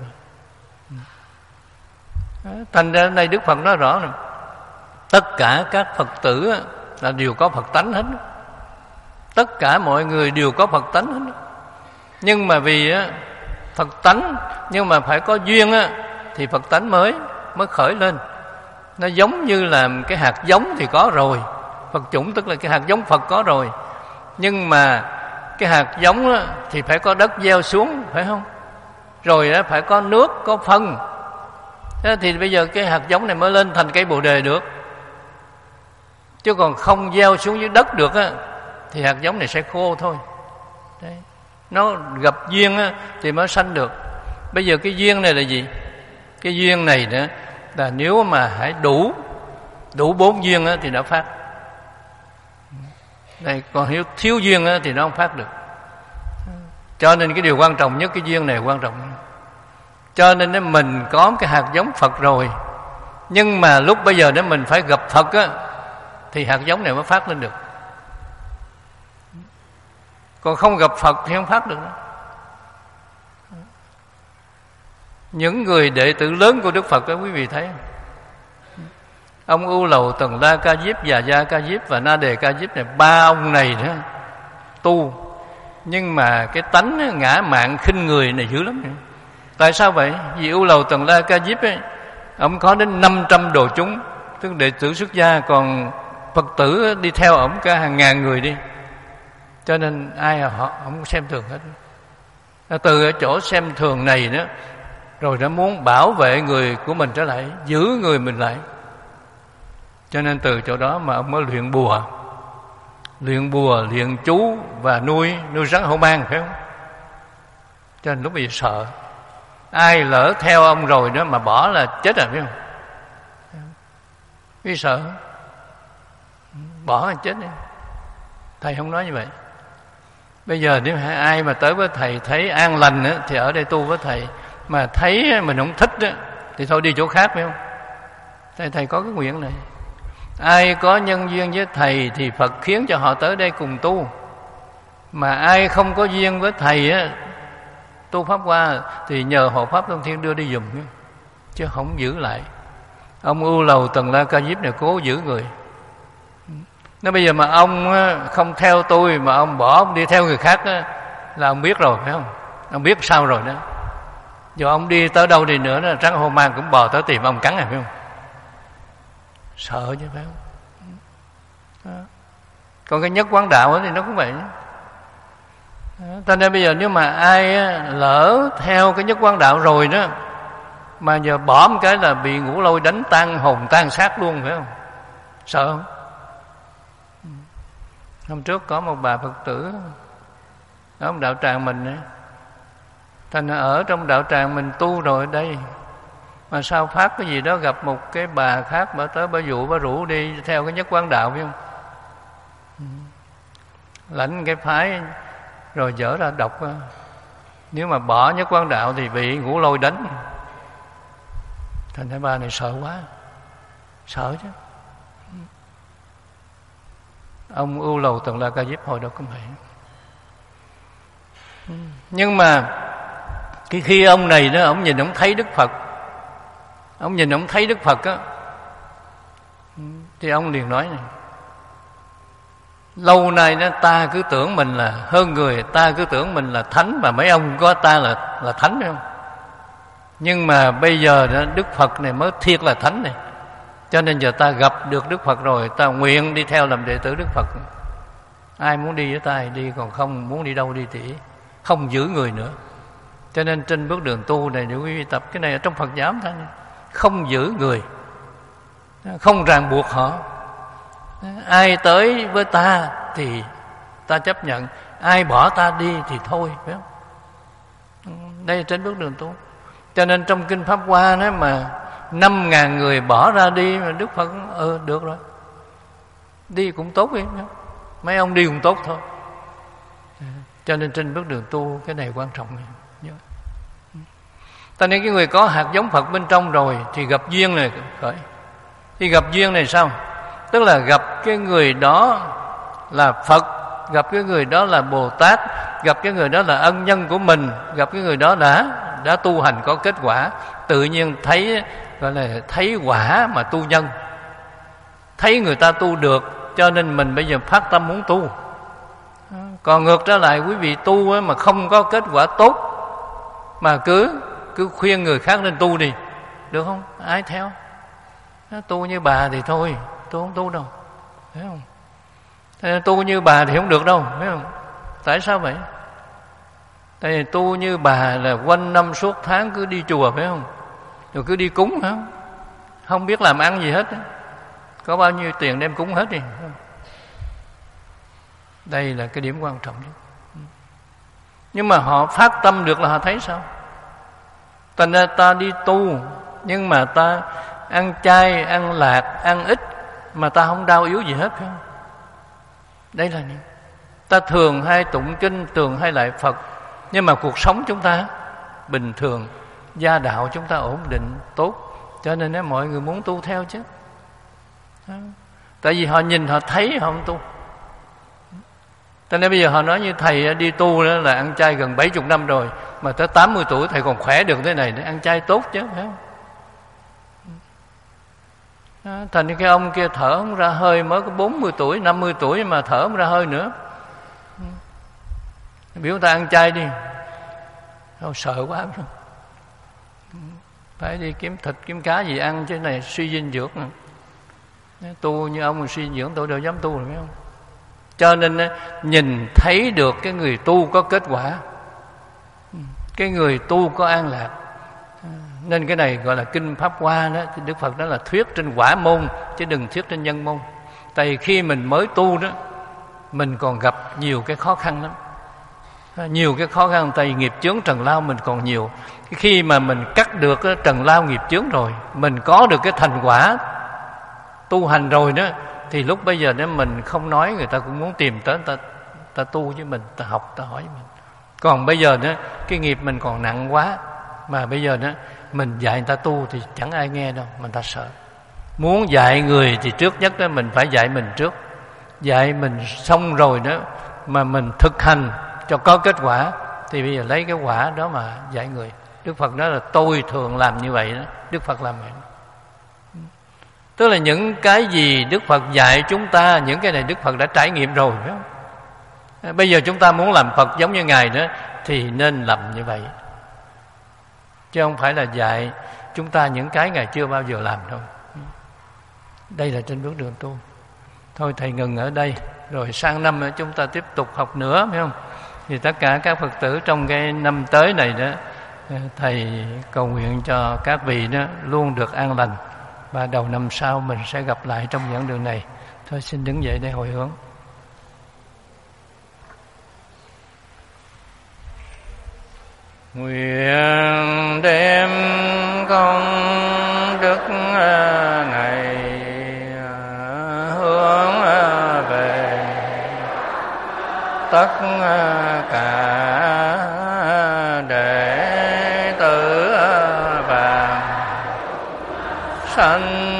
Thành ra đây Đức Phật nói rõ này, tất cả các Phật tử là đều có Phật tánh hết. Tất cả mọi người đều có Phật tánh hết. Nhưng mà vì Phật tánh, nhưng mà phải có duyên thì Phật tánh mới mới khởi lên. Nó giống như là cái hạt giống thì có rồi, Phật chủng tức là cái hạt giống Phật có rồi. Nhưng mà cái hạt giống thì phải có đất gieo xuống, phải không? Rồi đó phải có nước, có phân. Thế thì bây giờ cái hạt giống này mới lên thành cây Bồ đề được. Chứ còn không gieo xuống dưới đất được á, thì hạt giống này sẽ khô thôi. Đấy. Nó gặp duyên á, thì mới sanh được. Bây giờ cái duyên này là gì? Cái duyên này nữa là nếu mà hãy đủ đủ bốn duyên á, thì nó phát. Đây, còn nếu thiếu duyên á, thì nó không phát được. Cho nên cái điều quan trọng nhất, cái duyên này quan trọng. Cho nên nếu mình có cái hạt giống Phật rồi, nhưng mà lúc bây giờ nếu mình phải gặp Phật á, thì hạt giống này mới phát lên được. Còn không gặp Phật thì không phát được nữa. Những người đệ tử lớn của Đức Phật đó quý vị thấy, ông U Lầu Tần La Ca Diếp, Già Gia Ca Diếp và Na Đề Ca Diếp này, ba ông này đó tu, nhưng mà cái tánh ngã mạn khinh người này dữ lắm. Tại sao vậy? Vì U Lầu Tần La Ca Diếp ấy, ông có đến năm trăm đồ chúng, tức đệ tử xuất gia, còn Phật tử đi theo ông cả hàng ngàn người đi. Cho nên ai họ ông xem thường hết. Từ ở chỗ xem thường này đó, rồi nó muốn bảo vệ người của mình trở lại, giữ người mình lại. Cho nên từ chỗ đó mà ông mới luyện bùa, luyện bùa, luyện chú và nuôi nuôi rắn hổ mang, phải không? Cho nên lúc bây giờ sợ, ai lỡ theo ông rồi đó mà bỏ là chết rồi, phải không? Vì sợ bỏ là chết đi. Thầy không nói như vậy. Bây giờ nếu ai mà tới với thầy thấy an lành á, thì ở đây tu với thầy. Mà thấy mình không thích á, thì thôi đi chỗ khác, phải không? Thầy, thầy có cái nguyện này. Ai có nhân duyên với thầy thì Phật khiến cho họ tới đây cùng tu. Mà ai không có duyên với thầy á, tu pháp hoa, thì nhờ hộ pháp Long Thiên đưa đi giùm, chứ không giữ lại. Ông U Lầu Tần La Ca Diếp này cố giữ người. Nếu bây giờ mà ông không theo tôi, mà ông bỏ ông đi theo người khác á, là ông biết rồi, phải không? Ông biết sao rồi đó. Dù ông đi tới đâu đi nữa, đó, rắn hổ mang cũng bò tới tìm ông cắn, phải không? Sợ chứ, phải không? Đó. Còn cái nhất quán đạo thì nó cũng vậy. Cho nên bây giờ nếu mà ai lỡ theo cái nhất quán đạo rồi đó, mà giờ bỏ một cái là bị ngũ lôi đánh tan hồn tan xác luôn, phải không? Sợ không? Hôm trước có một bà Phật tử ở trong đạo tràng mình ấy, thành ở trong đạo tràng mình tu rồi đây, mà sao phát cái gì đó gặp một cái bà khác, bà tới bà dụ bà rủ đi theo cái nhất quán đạo, phải không? Lãnh cái phái rồi dở ra đọc, nếu mà bỏ nhất quán đạo thì bị ngũ lôi đánh. Thành ra bà này sợ quá, sợ chứ. Ông Ưu Lầu Tần La Ca Diếp hồi đó cũng vậy. Nhưng mà cái khi ông này đó, ông nhìn ông thấy Đức Phật, ông nhìn ông thấy Đức Phật á, thì ông liền nói này: lâu nay đó ta cứ tưởng mình là hơn người, ta cứ tưởng mình là thánh, mà mấy ông có ta là là thánh, phải không? Nhưng mà bây giờ đó, Đức Phật này mới thiệt là thánh này. Cho nên giờ ta gặp được Đức Phật rồi, ta nguyện đi theo làm đệ tử Đức Phật. Ai muốn đi với ta thì đi, còn không muốn đi đâu đi thì không giữ người nữa. Cho nên trên bước đường tu này, nếu quý vị tập cái này ở trong Phật giáo thôi, không giữ người, không ràng buộc họ. Ai tới với ta thì ta chấp nhận, ai bỏ ta đi thì thôi, phải không? Đây là trên bước đường tu. Cho nên trong Kinh Pháp Hoa đó mà năm ngàn người bỏ ra đi, mà Đức Phật ừ được rồi, đi cũng tốt đi, mấy ông đi cũng tốt thôi. Cho nên trên bước đường tu cái này quan trọng nhớ. Cho nên cái người có hạt giống Phật bên trong rồi thì gặp duyên này khởi. Thì gặp duyên này sao? Tức là gặp cái người đó là Phật, gặp cái người đó là Bồ Tát, gặp cái người đó là ân nhân của mình, gặp cái người đó đã đã tu hành có kết quả, tự nhiên thấy gọi là thấy quả mà tu nhân, thấy người ta tu được, cho nên mình bây giờ phát tâm muốn tu. Còn ngược trở lại quý vị tu mà không có kết quả tốt mà cứ cứ khuyên người khác nên tu đi, được không? Ai theo? Tu như bà thì thôi, tôi không tu đâu, thấy không? Thế tu như bà thì không được đâu, thấy không? Tại sao vậy? Tại vì tu như bà là quanh năm suốt tháng cứ đi chùa, phải không? Rồi cứ đi cúng, phải không? Không biết làm ăn gì hết, có bao nhiêu tiền đem cúng hết đi. Đây là cái điểm quan trọng nhất. Nhưng mà họ phát tâm được là họ thấy sao? Thành ra ta đi tu, nhưng mà ta ăn chay, ăn lạc, ăn ít, mà ta không đau yếu gì hết, phải không? Đây là những ta thường hay tụng kinh, thường hay lại Phật, nhưng mà cuộc sống chúng ta bình thường, gia đạo chúng ta ổn định, tốt. Cho nên nếu mọi người muốn tu theo chứ. Tại vì họ nhìn, họ thấy, họ không tu. Cho nên bây giờ họ nói như thầy đi tu đó là ăn chay gần bảy mươi năm rồi, mà tới tám mươi tuổi thầy còn khỏe được thế này, để ăn chay tốt chứ, phải không? Đó, thành cái ông kia thở không ra hơi, mới có bốn mươi tuổi, năm mươi tuổi mà thở không ra hơi nữa. Biểu ta ăn chay đi, không sợ quá không? Phải đi kiếm thịt, kiếm cá gì ăn, chứ này suy dinh dưỡng. Tu như ông suy dinh dưỡng tôi đâu dám tu rồi, phải không? Cho nên nhìn thấy được cái người tu có kết quả, cái người tu có an lạc. Nên cái này gọi là Kinh Pháp Hoa đó, Đức Phật đó là thuyết trên quả môn chứ đừng thuyết trên nhân môn. Tại vì khi mình mới tu đó, mình còn gặp nhiều cái khó khăn lắm, nhiều cái khó khăn. Tại vì nghiệp chướng trần lao mình còn nhiều. Khi mà mình cắt được cái trần lao nghiệp chướng rồi, mình có được cái thành quả tu hành rồi đó, thì lúc bây giờ nếu mình không nói, người ta cũng muốn tìm tới ta, ta tu với mình, ta học, ta hỏi mình. Còn bây giờ đó, cái nghiệp mình còn nặng quá, mà bây giờ đó mình dạy người ta tu thì chẳng ai nghe đâu, mình ta sợ. Muốn dạy người thì trước nhất đó mình phải dạy mình trước. Dạy mình xong rồi đó mà mình thực hành cho có kết quả, thì bây giờ lấy cái quả đó mà dạy người. Đức Phật nói là tôi thường làm như vậy đó, Đức Phật làm vậy. Tức là những cái gì Đức Phật dạy chúng ta, những cái này Đức Phật đã trải nghiệm rồi, phải không? Bây giờ chúng ta muốn làm Phật giống như Ngài đó thì nên làm như vậy, chứ không phải là dạy chúng ta những cái Ngài chưa bao giờ làm đâu. Đây là trên bước đường tu. Thôi thầy ngừng ở đây, rồi sang năm chúng ta tiếp tục học nữa, phải không? Thì tất cả các Phật tử trong cái năm tới này đó, thầy cầu nguyện cho các vị đó luôn được an lành, và đầu năm sau mình sẽ gặp lại trong giảng đường này. Thôi xin đứng dậy để hồi hướng. Nguyện đem công đức này hướng về tất cả đệ tử vàng sanh